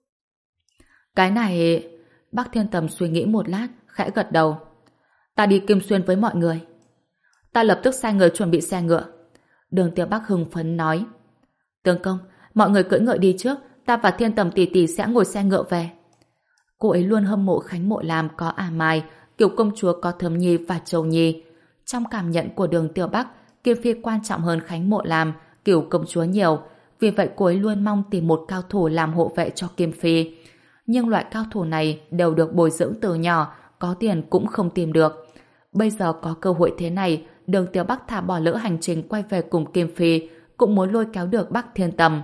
Cái này... Bắc Thiên Tầm suy nghĩ một lát, khẽ gật đầu. Ta đi Kim Xuyên với mọi người. Ta lập tức sai người chuẩn bị xe ngựa. Đường Tiểu Bắc hưng phấn nói. Tướng công, mọi người cưỡi ngựa đi trước, ta và Thiên Tầm tỷ tỷ sẽ ngồi xe ngựa về. Cô ấy luôn hâm mộ Khánh Mộ Lam có ả mai, Kiều công chúa có Thấm Nhi và Châu Nhi. Trong cảm nhận của Đường Tiểu Bắc, Kim Phi quan trọng hơn Khánh Mộ Lam, Kiều công chúa nhiều. Vì vậy cô ấy luôn mong tìm một cao thủ làm hộ vệ cho Kim Phi. Nhưng loại cao thủ này đều được bồi dưỡng từ nhỏ, có tiền cũng không tìm được. Bây giờ có cơ hội thế này, Đường Tiểu Bắc thả bỏ lỡ hành trình quay về cùng Kim Phi, cũng muốn lôi kéo được Bắc Thiên Tầm.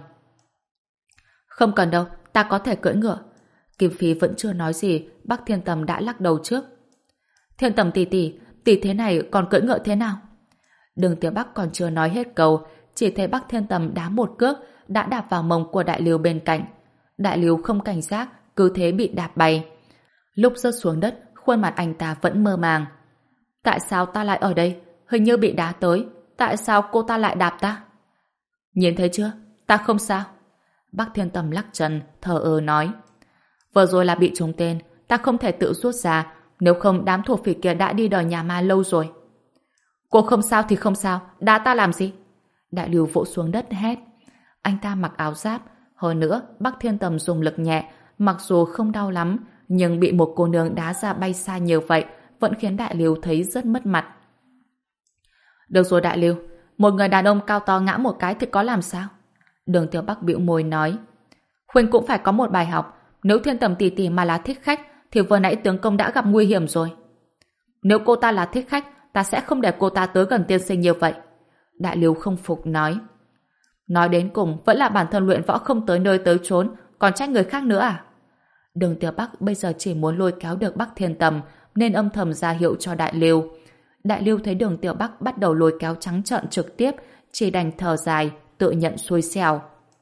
Không cần đâu, ta có thể cưỡi ngựa. Kim Phi vẫn chưa nói gì, Bắc Thiên Tầm đã lắc đầu trước. Thiên Tầm tỷ tỷ, tỷ thế này còn cưỡi ngựa thế nào? Đường Tiểu Bắc còn chưa nói hết câu, chỉ thấy Bắc Thiên Tầm đá một cước, đã đạp vào mông của Đại Liêu bên cạnh. Đại Liêu không cảnh giác, cứ thế bị đạp bay. Lúc rớt xuống đất, khuôn mặt anh ta vẫn mơ màng. Tại sao ta lại ở đây? Hình như bị đá tới. Tại sao cô ta lại đạp ta? Nhìn thấy chưa? Ta không sao. Bắc Thiên Tầm lắc chân, thờ ơ nói. Vừa rồi là bị trúng tên, ta không thể tự rút ra, nếu không đám thổ phỉ kia đã đi đòi nhà ma lâu rồi. Cô không sao thì không sao, đá ta làm gì? Đại Lưu vỗ xuống đất hét. Anh ta mặc áo giáp, hơn nữa Bắc Thiên Tầm dùng lực nhẹ, mặc dù không đau lắm, nhưng bị một cô nương đá ra bay xa nhiều vậy, vẫn khiến Đại Lưu thấy rất mất mặt. Được rồi Đại Lưu, một người đàn ông cao to ngã một cái thì có làm sao? Đường Tiểu Bắc bĩu môi nói. Huynh cũng phải có một bài học, nếu Thiên Tầm tỷ tỷ mà là thích khách thì vừa nãy tướng công đã gặp nguy hiểm rồi. Nếu cô ta là thích khách, ta sẽ không để cô ta tới gần tiên sinh như vậy. Đại Lưu không phục nói. Nói đến cùng vẫn là bản thân luyện võ không tới nơi tới chốn, còn trách người khác nữa à? Đường Tiểu Bắc bây giờ chỉ muốn lôi kéo được Bắc Thiên Tầm, nên âm thầm ra hiệu cho Đại Lưu. Đại Lưu thấy Đường Tiểu Bắc bắt đầu lôi kéo trắng trợn trực tiếp, chỉ đành thở dài, tự nhận xui xẻo.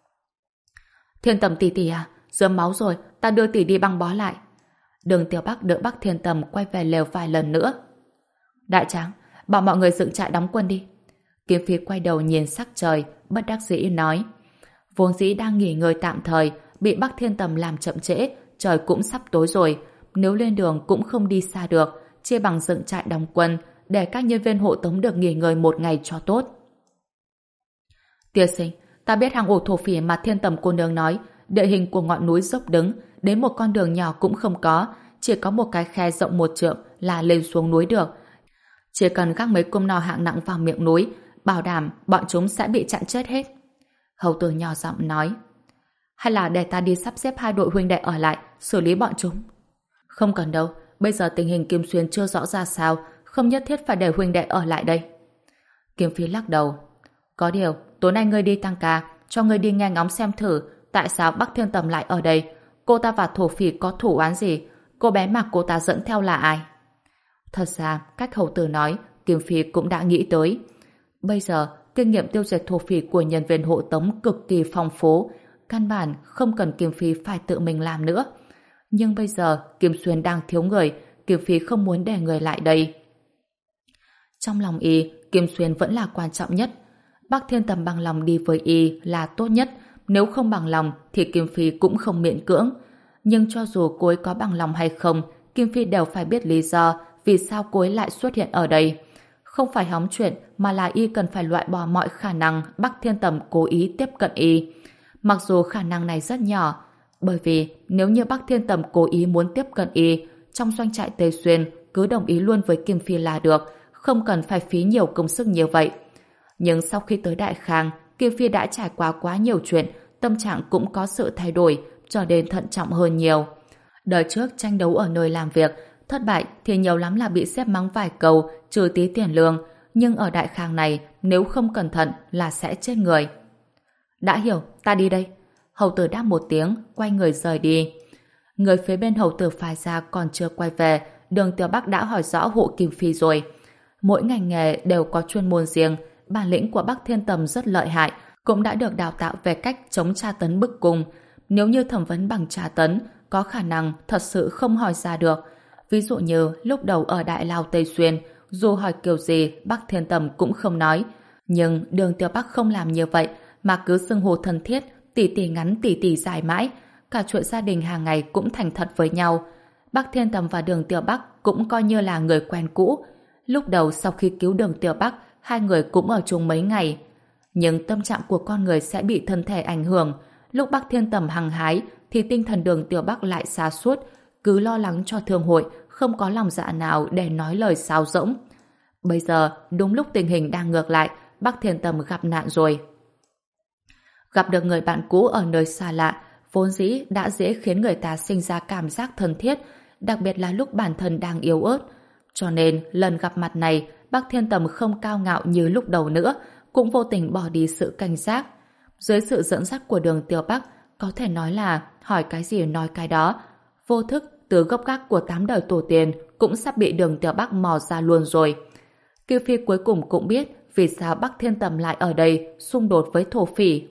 Thiên Tầm tỷ tỷ à, rớm máu rồi, ta đưa tỷ đi băng bó lại. Đường Tiểu Bắc đỡ Bắc Thiên Tầm quay về lều vài lần nữa. Đại tráng, bảo mọi người dựng trại đóng quân đi. Kiếm Phi quay đầu nhìn sắc trời, bất đắc dĩ nói. Vốn dĩ đang nghỉ ngơi tạm thời, bị Bắc Thiên Tầm làm chậm trễ, trời cũng sắp tối rồi, nếu lên đường cũng không đi xa được, chia bằng dựng trại đóng quân, để các nhân viên hộ tống được nghỉ ngơi một ngày cho tốt. Tiên sinh, ta biết hàng ổ thổ phỉ mà Thiên Tầm cô nương nói, địa hình của ngọn núi dốc đứng, đến một con đường nhỏ cũng không có, chỉ có một cái khe rộng một trượng là lên xuống núi được. Chỉ cần gác mấy cung nỏ hạng nặng vào miệng núi, bảo đảm bọn chúng sẽ bị chặn chết hết. Hầu tử nhỏ giọng nói. Hay là để ta đi sắp xếp hai đội huynh đệ ở lại, xử lý bọn chúng? Không cần đâu, bây giờ tình hình Kim Xuyên chưa rõ ra sao, không nhất thiết phải để huynh đệ ở lại đây. Kiếm Phi lắc đầu. Có điều, tối nay ngươi đi tăng ca, cho ngươi đi nghe ngóng xem thử tại sao Bắc Thiên Tầm lại ở đây. Cô ta và thổ phỉ có thủ oán gì? Cô bé mà cô ta dẫn theo là ai? Thật ra, cách hầu tử nói, Kiếm Phi cũng đã nghĩ tới. Bây giờ, kinh nghiệm tiêu diệt thổ phỉ của nhân viên hộ tống cực kỳ phong phú, căn bản không cần Kiếm Phi phải tự mình làm nữa. Nhưng bây giờ, Kiếm Xuyên đang thiếu người, Kiếm Phi không muốn để người lại đây. Trong lòng y, Kiếm Xuyên vẫn là quan trọng nhất. Bắc Thiên Tầm bằng lòng đi với y là tốt nhất, nếu không bằng lòng thì Kiếm Phi cũng không miễn cưỡng. Nhưng cho dù cô ấy có bằng lòng hay không, Kiếm Phi đều phải biết lý do vì sao cô ấy lại xuất hiện ở đây. Không phải hóng chuyện mà là y cần phải loại bỏ mọi khả năng Bắc Thiên Tầm cố ý tiếp cận y. Mặc dù khả năng này rất nhỏ, bởi vì nếu như Bắc Thiên Tầm cố ý muốn tiếp cận y, trong doanh trại Tây Xuyên cứ đồng ý luôn với Kiếm Phi là được, không cần phải phí nhiều công sức như vậy. Nhưng sau khi tới Đại Khang, Kiếm Phi đã trải qua quá nhiều chuyện, tâm trạng cũng có sự thay đổi, trở nên thận trọng hơn nhiều. Đời trước tranh đấu ở nơi làm việc, thất bại thì nhiều lắm là bị sếp mắng vài câu, trừ tí tiền lương, nhưng ở Đại Khang này, nếu không cẩn thận là sẽ chết người. Đã hiểu, ta đi đây. Hầu tử đáp một tiếng, quay người rời đi. Người phía bên hầu tử phái ra còn chưa quay về, Đường Tiểu Bắc đã hỏi rõ hộ Kim Phi rồi. Mỗi ngành nghề đều có chuyên môn riêng, bản lĩnh của Bắc Thiên Tầm rất lợi hại, cũng đã được đào tạo về cách chống tra tấn bức cung. Nếu như thẩm vấn bằng tra tấn, có khả năng thật sự không hỏi ra được. Ví dụ như lúc đầu ở Đại Lao Tây Xuyên, dù hỏi kiểu gì Bắc Thiên Tầm cũng không nói. Nhưng Đường Tiểu Bắc không làm như vậy, mà cứ xưng hô thân thiết, tỉ tỉ ngắn tỉ tỉ dài mãi. Cả chuyện gia đình hàng ngày cũng thành thật với nhau. Bắc Thiên Tầm và Đường Tiểu Bắc cũng coi như là người quen cũ. Lúc đầu sau khi cứu Đường Tiểu Bắc, hai người cũng ở chung mấy ngày. Nhưng tâm trạng của con người sẽ bị thân thể ảnh hưởng. Lúc Bắc Thiên Tầm hăng hái, thì tinh thần Đường Tiểu Bắc lại sa sút, cứ lo lắng cho thương hội, không có lòng dạ nào để nói lời sáo rỗng. Bây giờ, đúng lúc tình hình đang ngược lại, Bắc Thiên Tầm gặp nạn rồi. Gặp được người bạn cũ ở nơi xa lạ, vốn dĩ đã dễ khiến người ta sinh ra cảm giác thân thiết, đặc biệt là lúc bản thân đang yếu ớt. Cho nên, lần gặp mặt này, Bắc Thiên Tầm không cao ngạo như lúc đầu nữa, cũng vô tình bỏ đi sự cảnh giác. Dưới sự dẫn dắt của Đường Tiểu Bắc, có thể nói là hỏi cái gì nói cái đó. Vô thức, từ gốc gác của tám đời tổ tiên cũng sắp bị Đường Tiểu Bắc mò ra luôn rồi. Kiều Phi cuối cùng cũng biết vì sao Bắc Thiên Tầm lại ở đây xung đột với thổ phỉ.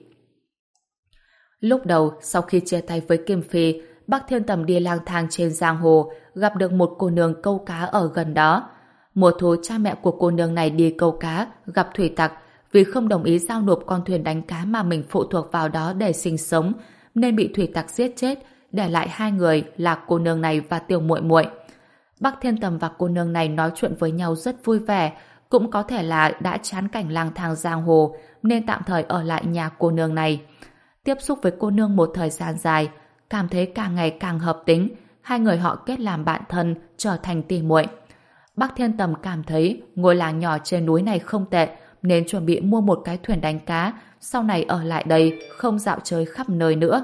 Lúc đầu, sau khi chia tay với Kim Phi, Bắc Thiên Tầm đi lang thang trên giang hồ, gặp được một cô nương câu cá ở gần đó. Mùa thu cha mẹ của cô nương này đi câu cá, gặp thủy tặc, vì không đồng ý giao nộp con thuyền đánh cá mà mình phụ thuộc vào đó để sinh sống, nên bị thủy tặc giết chết, để lại hai người là cô nương này và Tiểu Muội Muội. Bắc Thiên Tầm và cô nương này nói chuyện với nhau rất vui vẻ, cũng có thể là đã chán cảnh lang thang giang hồ nên tạm thời ở lại nhà cô nương này. Tiếp xúc với cô nương một thời gian dài, cảm thấy càng ngày càng hợp tính, hai người họ kết làm bạn thân, trở thành tỉ muội. Bắc Thiên Tầm cảm thấy ngôi làng nhỏ trên núi này không tệ, nên chuẩn bị mua một cái thuyền đánh cá, sau này ở lại đây, không dạo chơi khắp nơi nữa.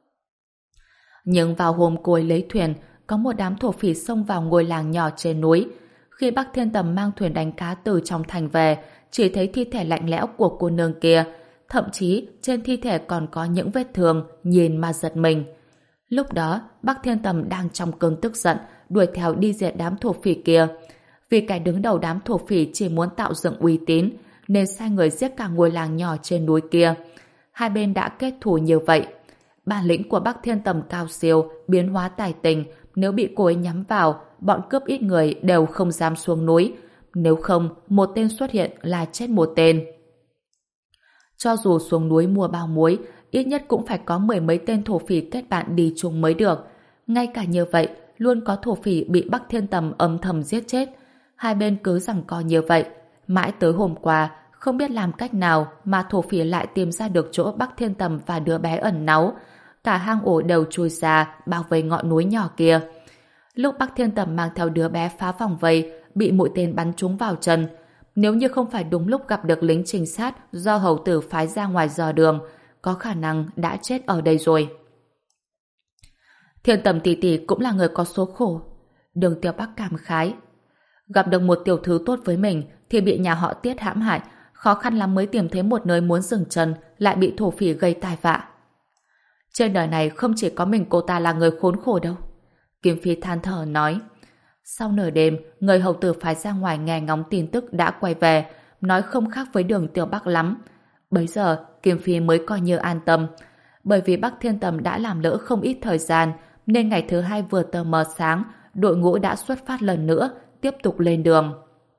Nhưng vào hôm cô ấy lấy thuyền, có một đám thổ phỉ xông vào ngôi làng nhỏ trên núi. Khi Bắc Thiên Tầm mang thuyền đánh cá từ trong thành về, chỉ thấy thi thể lạnh lẽo của cô nương kia, thậm chí trên thi thể còn có những vết thương, nhìn mà giật mình. Lúc đó, Bắc Thiên Tầm đang trong cơn tức giận, đuổi theo đi diệt đám thổ phỉ kia. Vì kẻ đứng đầu đám thổ phỉ chỉ muốn tạo dựng uy tín, nên sai người giết cả ngôi làng nhỏ trên núi kia. Hai bên đã kết thù như vậy. Bản lĩnh của Bắc Thiên Tầm cao siêu, biến hóa tài tình, nếu bị cô ấy nhắm vào, bọn cướp ít người đều không dám xuống núi. Nếu không, một tên xuất hiện là chết một tên. Cho dù xuống núi mua bao muối, ít nhất cũng phải có mười mấy tên thổ phỉ kết bạn đi chung mới được. Ngay cả như vậy, luôn có thổ phỉ bị Bắc Thiên Tầm âm thầm giết chết. Hai bên cứ giằng co như vậy. Mãi tới hôm qua, không biết làm cách nào mà thổ phỉ lại tìm ra được chỗ Bắc Thiên Tầm và đứa bé ẩn náu. Cả hang ổ đều chui ra, bao vây ngọn núi nhỏ kia. Lúc Bắc Thiên Tầm mang theo đứa bé phá vòng vây, bị mũi tên bắn trúng vào chân. Nếu như không phải đúng lúc gặp được lính trinh sát do hầu tử phái ra ngoài dò đường, có khả năng đã chết ở đây rồi. Thiên Tầm tỷ tỷ cũng là người có số khổ. Đường Tiểu Bắc cảm khái. Gặp được một tiểu thư tốt với mình thì bị nhà họ Tiết hãm hại, khó khăn lắm mới tìm thấy một nơi muốn dừng chân, lại bị thổ phỉ gây tai vạ. Trên đời này không chỉ có mình cô ta là người khốn khổ đâu. Kim Phi than thở nói. Sau nửa đêm, người hầu tử phái ra ngoài nghe ngóng tin tức đã quay về, nói không khác với Đường Tiểu Bắc lắm. Bấy giờ, Kim Phi mới coi như an tâm. Bởi vì Bắc Thiên Tầm đã làm lỡ không ít thời gian, nên ngày thứ hai vừa tờ mờ sáng, đội ngũ đã xuất phát lần nữa, tiếp tục lên đường.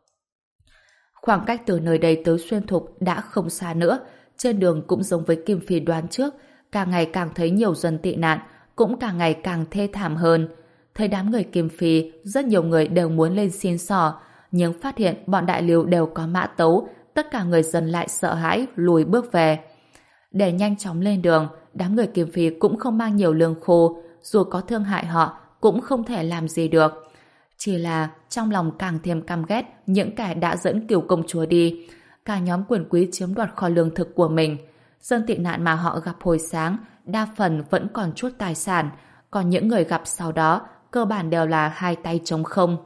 Khoảng cách từ nơi đây tới Xuyên Thục đã không xa nữa, trên đường cũng giống với Kim Phi đoán trước, càng ngày càng thấy nhiều dân tị nạn, cũng càng ngày càng thê thảm hơn. Thấy đám người Kim Phi, rất nhiều người đều muốn lên xin xỏ, nhưng phát hiện bọn đại lưu đều có mã tấu, tất cả người dân lại sợ hãi, lùi bước về. Để nhanh chóng lên đường, đám người Kim Phi cũng không mang nhiều lương khô, dù có thương hại họ, cũng không thể làm gì được. Chỉ là trong lòng càng thêm căm ghét những kẻ đã dẫn Kiều công chúa đi. Cả nhóm quyền quý chiếm đoạt kho lương thực của mình. Dân tị nạn mà họ gặp hồi sáng, đa phần vẫn còn chút tài sản, còn những người gặp sau đó, cơ bản đều là hai tay trống không.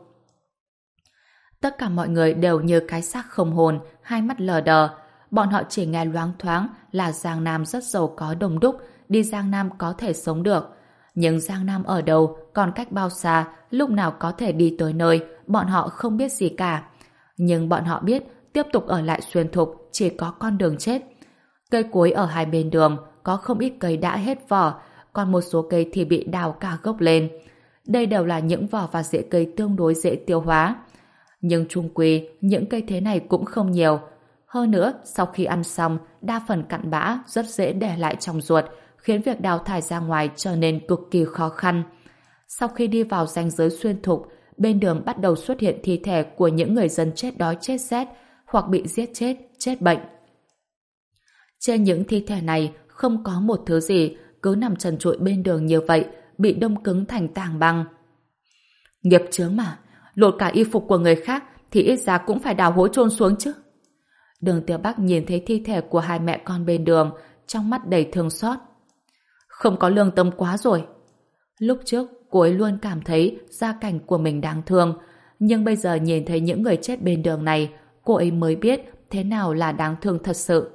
Tất cả mọi người đều như cái xác không hồn, hai mắt lờ đờ. Bọn họ chỉ nghe loáng thoáng là Giang Nam rất giàu có đông đúc, đi Giang Nam có thể sống được. Nhưng Giang Nam ở đâu, còn cách bao xa, lúc nào có thể đi tới nơi, bọn họ không biết gì cả. Nhưng bọn họ biết, tiếp tục ở lại Xuyên Thục chỉ có con đường chết. Cây cối ở hai bên đường, có không ít cây đã hết vỏ, còn một số cây thì bị đào cả gốc lên. Đây đều là những vỏ và rễ cây tương đối dễ tiêu hóa. Nhưng chung quy, những cây thế này cũng không nhiều. Hơn nữa, sau khi ăn xong, đa phần cặn bã rất dễ để lại trong ruột, khiến việc đào thải ra ngoài trở nên cực kỳ khó khăn. Sau khi đi vào ranh giới Xuyên Thục, bên đường bắt đầu xuất hiện thi thể của những người dân chết đói chết rét, hoặc bị giết chết, chết bệnh. Trên những thi thể này không có một thứ gì, cứ nằm trần trụi bên đường như vậy, bị đông cứng thành tảng băng. Nghiệp chướng mà, lột cả y phục của người khác thì ít ra cũng phải đào hố chôn xuống chứ. Đường Tiểu Bắc nhìn thấy thi thể của hai mẹ con bên đường, trong mắt đầy thương xót. Không có lương tâm quá rồi. Lúc trước, cô ấy luôn cảm thấy gia cảnh của mình đáng thương, nhưng bây giờ nhìn thấy những người chết bên đường này, cô ấy mới biết thế nào là đáng thương thật sự.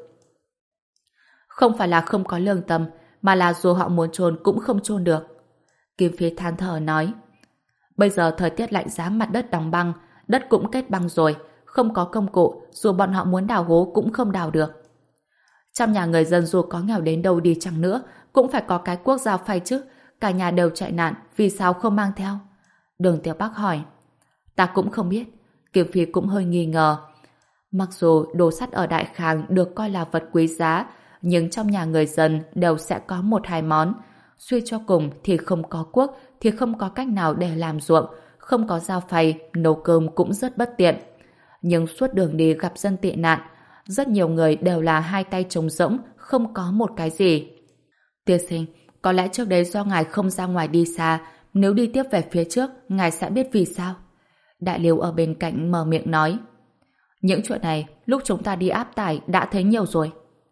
Không phải là không có lương tâm, mà là dù họ muốn chôn cũng không chôn được. Kim Phi than thở nói. Bây giờ thời tiết lạnh giá, mặt đất đóng băng, đất cũng kết băng rồi, không có công cụ, dù bọn họ muốn đào hố cũng không đào được. Trong nhà người dân dù có nghèo đến đâu đi chăng nữa, cũng phải có cái cuốc dao phay chứ, cả nhà đều chạy nạn, vì sao không mang theo? Đường Tiểu Bắc hỏi. Ta cũng không biết. Kim Phi cũng hơi nghi ngờ. Mặc dù đồ sắt ở Đại Khang được coi là vật quý giá, nhưng trong nhà người dân đều sẽ có một hai món. Suy cho cùng thì không có cuốc, thì không có cách nào để làm ruộng, không có dao phay, nấu cơm cũng rất bất tiện. Nhưng suốt đường đi gặp dân tị nạn, rất nhiều người đều là hai tay trống rỗng, không có một cái gì. Tiên sinh, có lẽ trước đấy do ngài không ra ngoài đi xa, nếu đi tiếp về phía trước, ngài sẽ biết vì sao. Đại Liêu ở bên cạnh mở miệng nói. Những chuyện này, lúc chúng ta đi áp tải đã thấy nhiều rồi.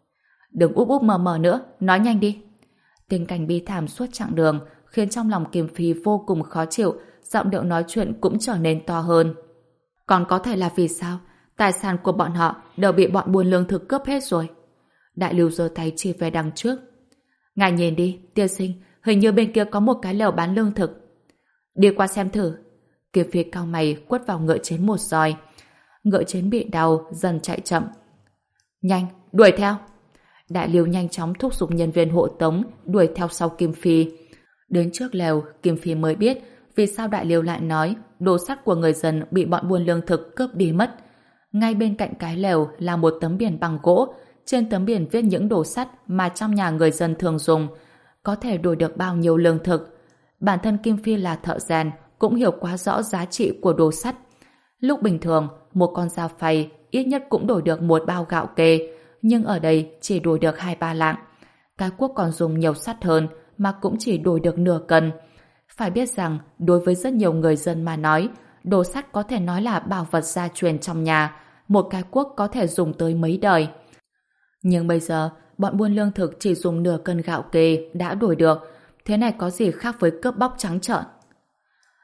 Đừng úp úp mờ mờ nữa, nói nhanh đi. Tình cảnh bi thảm suốt chặng đường khiến trong lòng Kim Phi vô cùng khó chịu, giọng điệu nói chuyện cũng trở nên to hơn. Còn có thể là vì sao? Tài sản của bọn họ đều bị bọn buôn lương thực cướp hết rồi. Đại Lưu giơ tay chỉ về đằng trước. Ngài nhìn đi, tiên sinh, hình như bên kia có một cái lều bán lương thực. Đi qua xem thử. Kim Phi cau mày quất vào ngựa chiến một roi. Ngựa chiến bị đau, dần chạy chậm. Nhanh, đuổi theo. Đại Liêu nhanh chóng thúc giục nhân viên hộ tống đuổi theo sau Kim Phi. Đến trước lều, Kim Phi mới biết vì sao Đại Liêu lại nói đồ sắt của người dân bị bọn buôn lương thực cướp đi mất. Ngay bên cạnh cái lều là một tấm biển bằng gỗ. Trên tấm biển viết những đồ sắt mà trong nhà người dân thường dùng, có thể đổi được bao nhiêu lương thực. Bản thân Kim Phi là thợ rèn, cũng hiểu quá rõ giá trị của đồ sắt. Lúc bình thường, một con dao phay ít nhất cũng đổi được một bao gạo kê, nhưng ở đây chỉ đổi được hai ba lạng. Cái cuốc còn dùng nhiều sắt hơn mà cũng chỉ đổi được nửa cân. Phải biết rằng, đối với rất nhiều người dân mà nói, đồ sắt có thể nói là bảo vật gia truyền trong nhà, một cái cuốc có thể dùng tới mấy đời. Nhưng bây giờ, bọn buôn lương thực chỉ dùng nửa cân gạo kê đã đổi được, thế này có gì khác với cướp bóc trắng trợn.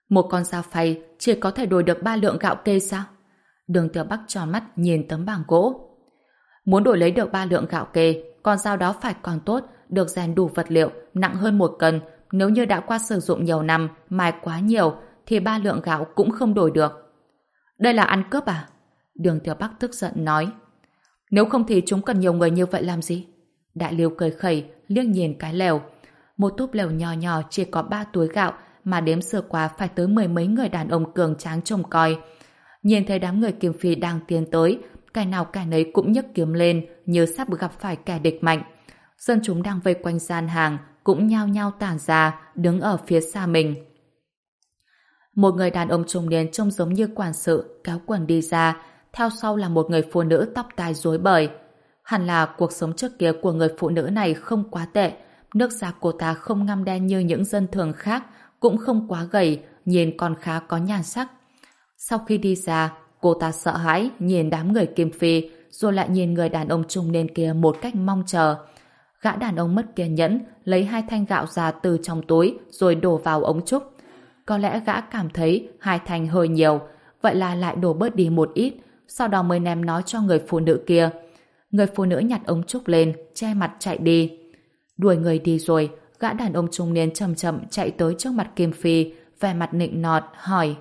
Một con dao phay chỉ có thể đổi được ba lượng gạo kê sao? Đường Tiểu Bắc tròn mắt nhìn tấm bảng gỗ. Muốn đổi lấy được ba lượng gạo kê, con dao đó phải còn tốt, được rèn đủ vật liệu, nặng hơn một cân. Nếu như đã qua sử dụng nhiều năm, mài quá nhiều, thì ba lượng gạo cũng không đổi được. Đây là ăn cướp à? Đường Tiểu Bắc tức giận nói. Nếu không thì chúng cần nhiều người như vậy làm gì? Đại Liêu cười khẩy, liếc nhìn cái lều. Một túp lều nhỏ nhỏ chỉ có ba túi gạo, mà đếm sơ qua phải tới mười mấy người đàn ông cường tráng trông coi. Nhìn thấy đám người Kim Phi đang tiến tới, cái nào cái nấy cũng nhấc kiếm lên như sắp gặp phải kẻ địch mạnh. Dân chúng đang vây quanh gian hàng cũng nhao nhao tản ra, đứng ở phía xa mình. Một người đàn ông trung niên trông giống như quản sự kéo quần đi ra, theo sau là một người phụ nữ tóc tai rối bời. Hẳn là cuộc sống trước kia của người phụ nữ này không quá tệ, nước da cô ta không ngăm đen như những dân thường khác, cũng không quá gầy, nhìn còn khá có nhan sắc. Sau khi đi ra, cô ta sợ hãi nhìn đám người Kim Phi, rồi lại nhìn người đàn ông trung niên kia một cách mong chờ. Gã đàn ông mất kiên nhẫn, lấy hai thanh gạo ra từ trong túi rồi đổ vào ống trúc. Có lẽ gã cảm thấy hai thanh hơi nhiều, vậy là lại đổ bớt đi một ít, sau đó mới ném nó cho người phụ nữ kia. Người phụ nữ nhặt ống trúc lên, che mặt chạy đi. Đuổi người đi rồi, gã đàn ông trung niên chậm chậm chạy tới trước mặt Kim Phi, vẻ mặt nịnh nọt, hỏi.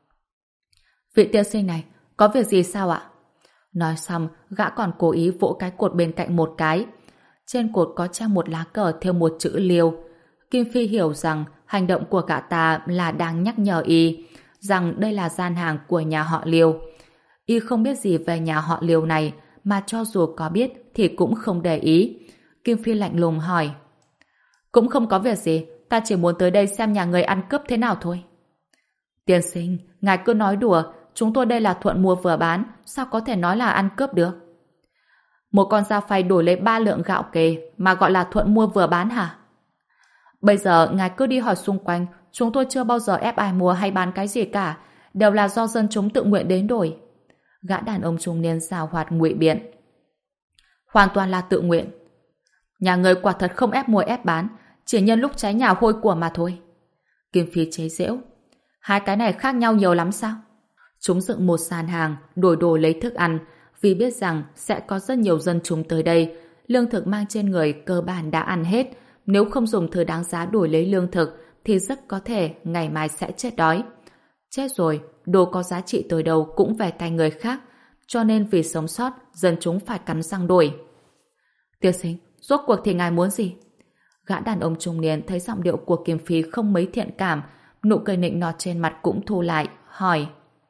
Vị tiên sinh này, có việc gì sao ạ? Nói xong, gã còn cố ý vỗ cái cột bên cạnh một cái. Trên cột có treo một lá cờ thêu một chữ Liêu. Kim Phi hiểu rằng hành động của gã ta là đang nhắc nhở y rằng đây là gian hàng của nhà họ Liêu. Y không biết gì về nhà họ Liêu này, mà cho dù có biết thì cũng không để ý. Kim Phi lạnh lùng hỏi. Cũng không có việc gì, ta chỉ muốn tới đây xem nhà người ăn cướp thế nào thôi. Tiên sinh, ngài cứ nói đùa, chúng tôi đây là thuận mua vừa bán, sao có thể nói là ăn cướp được? Một con dao phay đổi lấy ba lượng gạo kê mà gọi là thuận mua vừa bán hả? Bây giờ ngài cứ đi hỏi xung quanh, chúng tôi chưa bao giờ ép ai mua hay bán cái gì cả, đều là do dân chúng tự nguyện đến đổi. Gã đàn ông trung niên giàu hoạt ngụy biện. Hoàn toàn là tự nguyện. Nhà người quả thật không ép mua ép bán, chỉ nhân lúc cháy nhà hôi của mà thôi. Kim Phi chế giễu. Hai cái này khác nhau nhiều lắm sao? Chúng dựng một sàn hàng, đổi đồ lấy thức ăn, vì biết rằng sẽ có rất nhiều dân chúng tới đây. Lương thực mang trên người cơ bản đã ăn hết. Nếu không dùng thứ đáng giá đổi lấy lương thực, thì rất có thể ngày mai sẽ chết đói. Chết rồi, đồ có giá trị tới đâu cũng về tay người khác. Cho nên vì sống sót, dân chúng phải cắn răng đổi. Tiên sinh, rốt cuộc thì ngài muốn gì? Gã đàn ông trung niên thấy giọng điệu của Kim Phi không mấy thiện cảm, nụ cười nịnh nọt trên mặt cũng thu lại, hỏi.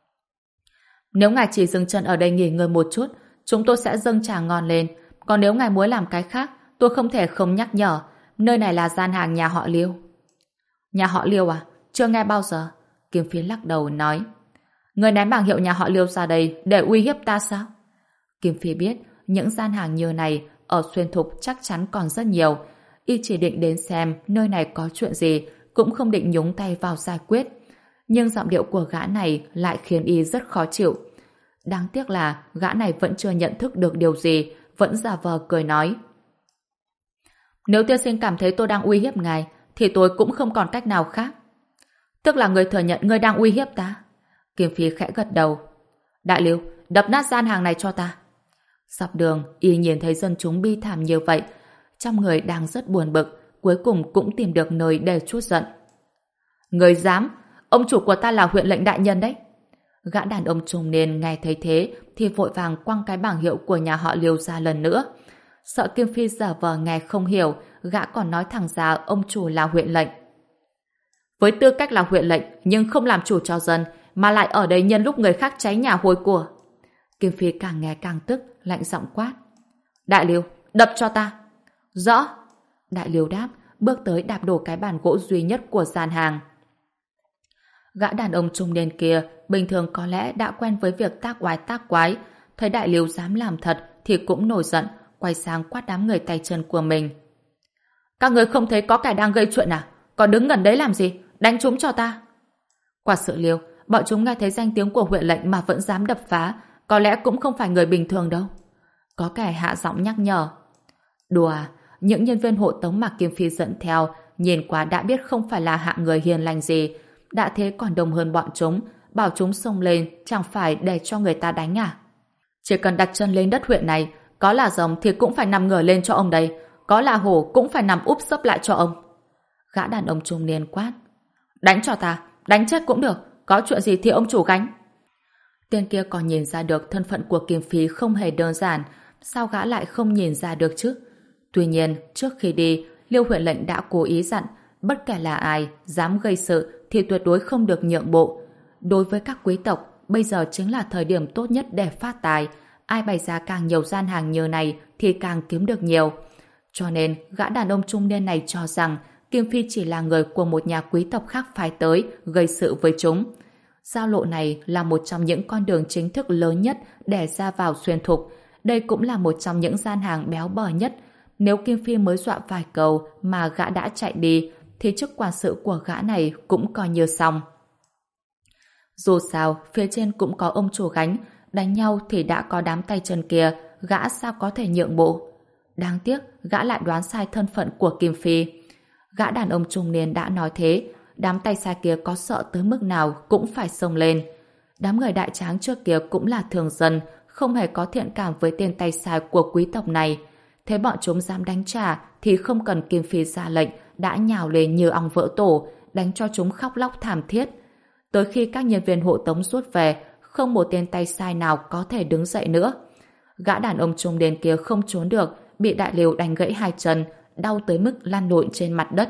Nếu ngài chỉ dừng chân ở đây nghỉ ngơi một chút, chúng tôi sẽ dâng trà ngon lên. Còn nếu ngài muốn làm cái khác, tôi không thể không nhắc nhở. Nơi này là gian hàng nhà họ Liêu. Nhà họ Liêu à? Chưa nghe bao giờ. Kim Phi lắc đầu nói. Người ném bảng hiệu nhà họ Liêu ra đây để uy hiếp ta sao? Kim Phi biết những gian hàng như này ở Xuyên Thục chắc chắn còn rất nhiều. Y chỉ định đến xem nơi này có chuyện gì, cũng không định nhúng tay vào giải quyết. Nhưng giọng điệu của gã này lại khiến y rất khó chịu. Đáng tiếc là gã này vẫn chưa nhận thức được điều gì, vẫn giả vờ cười nói. Nếu tiên sinh cảm thấy tôi đang uy hiếp ngài, thì tôi cũng không còn cách nào khác. Tức là người thừa nhận người đang uy hiếp ta. Kim Phi khẽ gật đầu. Đại Liêu, đập nát gian hàng này cho ta. Dọc đường, y nhìn thấy dân chúng bi thảm như vậy, trong người đang rất buồn bực, cuối cùng cũng tìm được nơi để trút giận. Người dám, ông chủ của ta là huyện lệnh đại nhân đấy. Gã đàn ông trung niên nghe thấy thế thì vội vàng quăng cái bảng hiệu của nhà họ Liêu ra lần nữa. Sợ Kim Phi giả vờ nghe không hiểu, gã còn nói thẳng ra ông chủ là huyện lệnh. Với tư cách là huyện lệnh nhưng không làm chủ cho dân, mà lại ở đây nhân lúc người khác cháy nhà hôi của. Kim Phi càng nghe càng tức, lạnh giọng quát. Đại Liêu, đập cho ta. Rõ. Đại Liêu đáp, bước tới đạp đổ cái bàn gỗ duy nhất của gian hàng. Gã đàn ông trung niên kia bình thường có lẽ đã quen với việc tác oai tác quái, thấy Đại Liêu dám làm thật thì cũng nổi giận, quay sang quát đám người tay chân của mình. Các người không thấy có kẻ đang gây chuyện à? Còn đứng gần đấy làm gì? Đánh chúng cho ta. Quả sự Liêu, bọn chúng nghe thấy danh tiếng của huyện lệnh mà vẫn dám đập phá, có lẽ cũng không phải người bình thường đâu. Có kẻ hạ giọng nhắc nhở. Đùa à, những nhân viên hộ tống mà Kim Phi dẫn theo nhìn qua đã biết không phải là hạng người hiền lành gì. Đã thế còn đông hơn bọn chúng, bảo chúng xông lên chẳng phải để cho người ta đánh à? Chỉ cần đặt chân lên đất huyện này, có là rồng thì cũng phải nằm ngửa lên cho ông đây, có là hổ cũng phải nằm úp sấp lại cho ông. Gã đàn ông trung niên quát. Đánh cho ta, đánh chết cũng được, có chuyện gì thì ông chủ gánh. Tên kia còn nhìn ra được thân phận của Kim Phi không hề đơn giản, sao gã lại không nhìn ra được chứ? Tuy nhiên, trước khi đi, Liêu huyện lệnh đã cố ý dặn, bất kể là ai dám gây sự thì tuyệt đối không được nhượng bộ. Đối với các quý tộc, bây giờ chính là thời điểm tốt nhất để phát tài. Ai bày ra càng nhiều gian hàng như này thì càng kiếm được nhiều. Cho nên, gã đàn ông trung niên này cho rằng Kim Phi chỉ là người của một nhà quý tộc khác phái tới gây sự với chúng. Giao lộ này là một trong những con đường chính thức lớn nhất để ra vào Xuyên Thục. Đây cũng là một trong những gian hàng béo bở nhất. Nếu Kim Phi mới dọa vài câu mà gã đã chạy đi, thì chức quản sự của gã này cũng coi như xong. Dù sao, phía trên cũng có ông chủ gánh, đánh nhau thì đã có đám tay chân kia, gã sao có thể nhượng bộ. Đáng tiếc, gã lại đoán sai thân phận của Kim Phi. Gã đàn ông trung niên đã nói thế, đám tay sai kia có sợ tới mức nào cũng phải xông lên. Đám người đại tráng trước kia cũng là thường dân, không hề có thiện cảm với tên tay sai của quý tộc này. Thế bọn chúng dám đánh trả thì không cần Kim Phi ra lệnh, đã nhào lên như ong vỡ tổ, đánh cho chúng khóc lóc thảm thiết. Tới khi các nhân viên hộ tống rút về, không một tên tay sai nào có thể đứng dậy nữa. Gã đàn ông trung niên kia không trốn được, bị đại liều đánh gãy hai chân, đau tới mức lăn lộn trên mặt đất.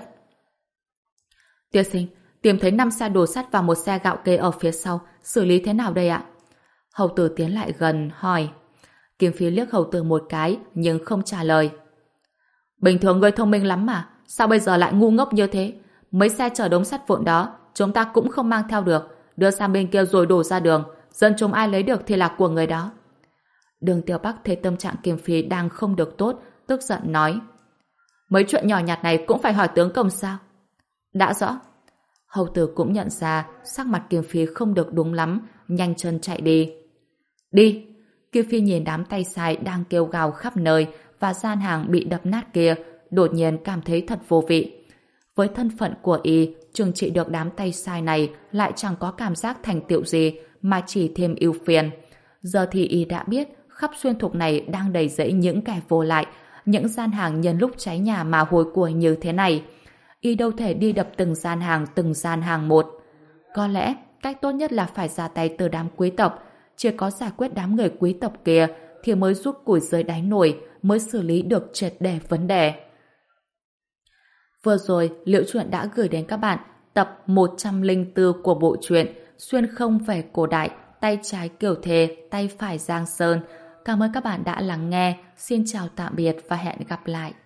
Tiên sinh, tìm thấy năm xe đồ sắt và một xe gạo kê ở phía sau, xử lý thế nào đây ạ? Hầu tử tiến lại gần, hỏi. Kim Phi liếc hầu tử một cái, nhưng không trả lời. Bình thường ngươi thông minh lắm mà, sao bây giờ lại ngu ngốc như thế? Mấy xe chở đống sắt vụn đó, chúng ta cũng không mang theo được, đưa sang bên kia rồi đổ ra đường, dân chúng ai lấy được thì là của người đó. Đường Tiểu Bắc thấy tâm trạng Kim Phi đang không được tốt, tức giận nói. Mấy chuyện nhỏ nhặt này cũng phải hỏi tướng công sao? Đã rõ. Hầu tử cũng nhận ra sắc mặt Kim Phi không được đúng lắm, nhanh chân chạy đi. Đi! Kim Phi nhìn đám tay sai đang kêu gào khắp nơi và gian hàng bị đập nát kia, đột nhiên cảm thấy thật vô vị. Với thân phận của y, trừng trị được đám tay sai này lại chẳng có cảm giác thành tựu gì mà chỉ thêm ưu phiền. Giờ thì y đã biết khắp Xuyên Thục này đang đầy rẫy những kẻ vô lại, những gian hàng nhân lúc cháy nhà mà hôi của như thế này. Y đâu thể đi đập từng gian hàng từng gian hàng một. Có lẽ cách tốt nhất là phải ra tay từ đám quý tộc. Chỉ có giải quyết đám người quý tộc kia thì mới rút củi dưới đáy nồi, mới xử lý được triệt để vấn đề. Vừa rồi, Liễu Chuyện đã gửi đến các bạn tập một trăm lẻ bốn của bộ truyện Xuyên không về cổ đại, tay trái Kiều Thề, tay phải Giang Sơn. Cảm ơn các bạn đã lắng nghe. Xin chào tạm biệt và hẹn gặp lại.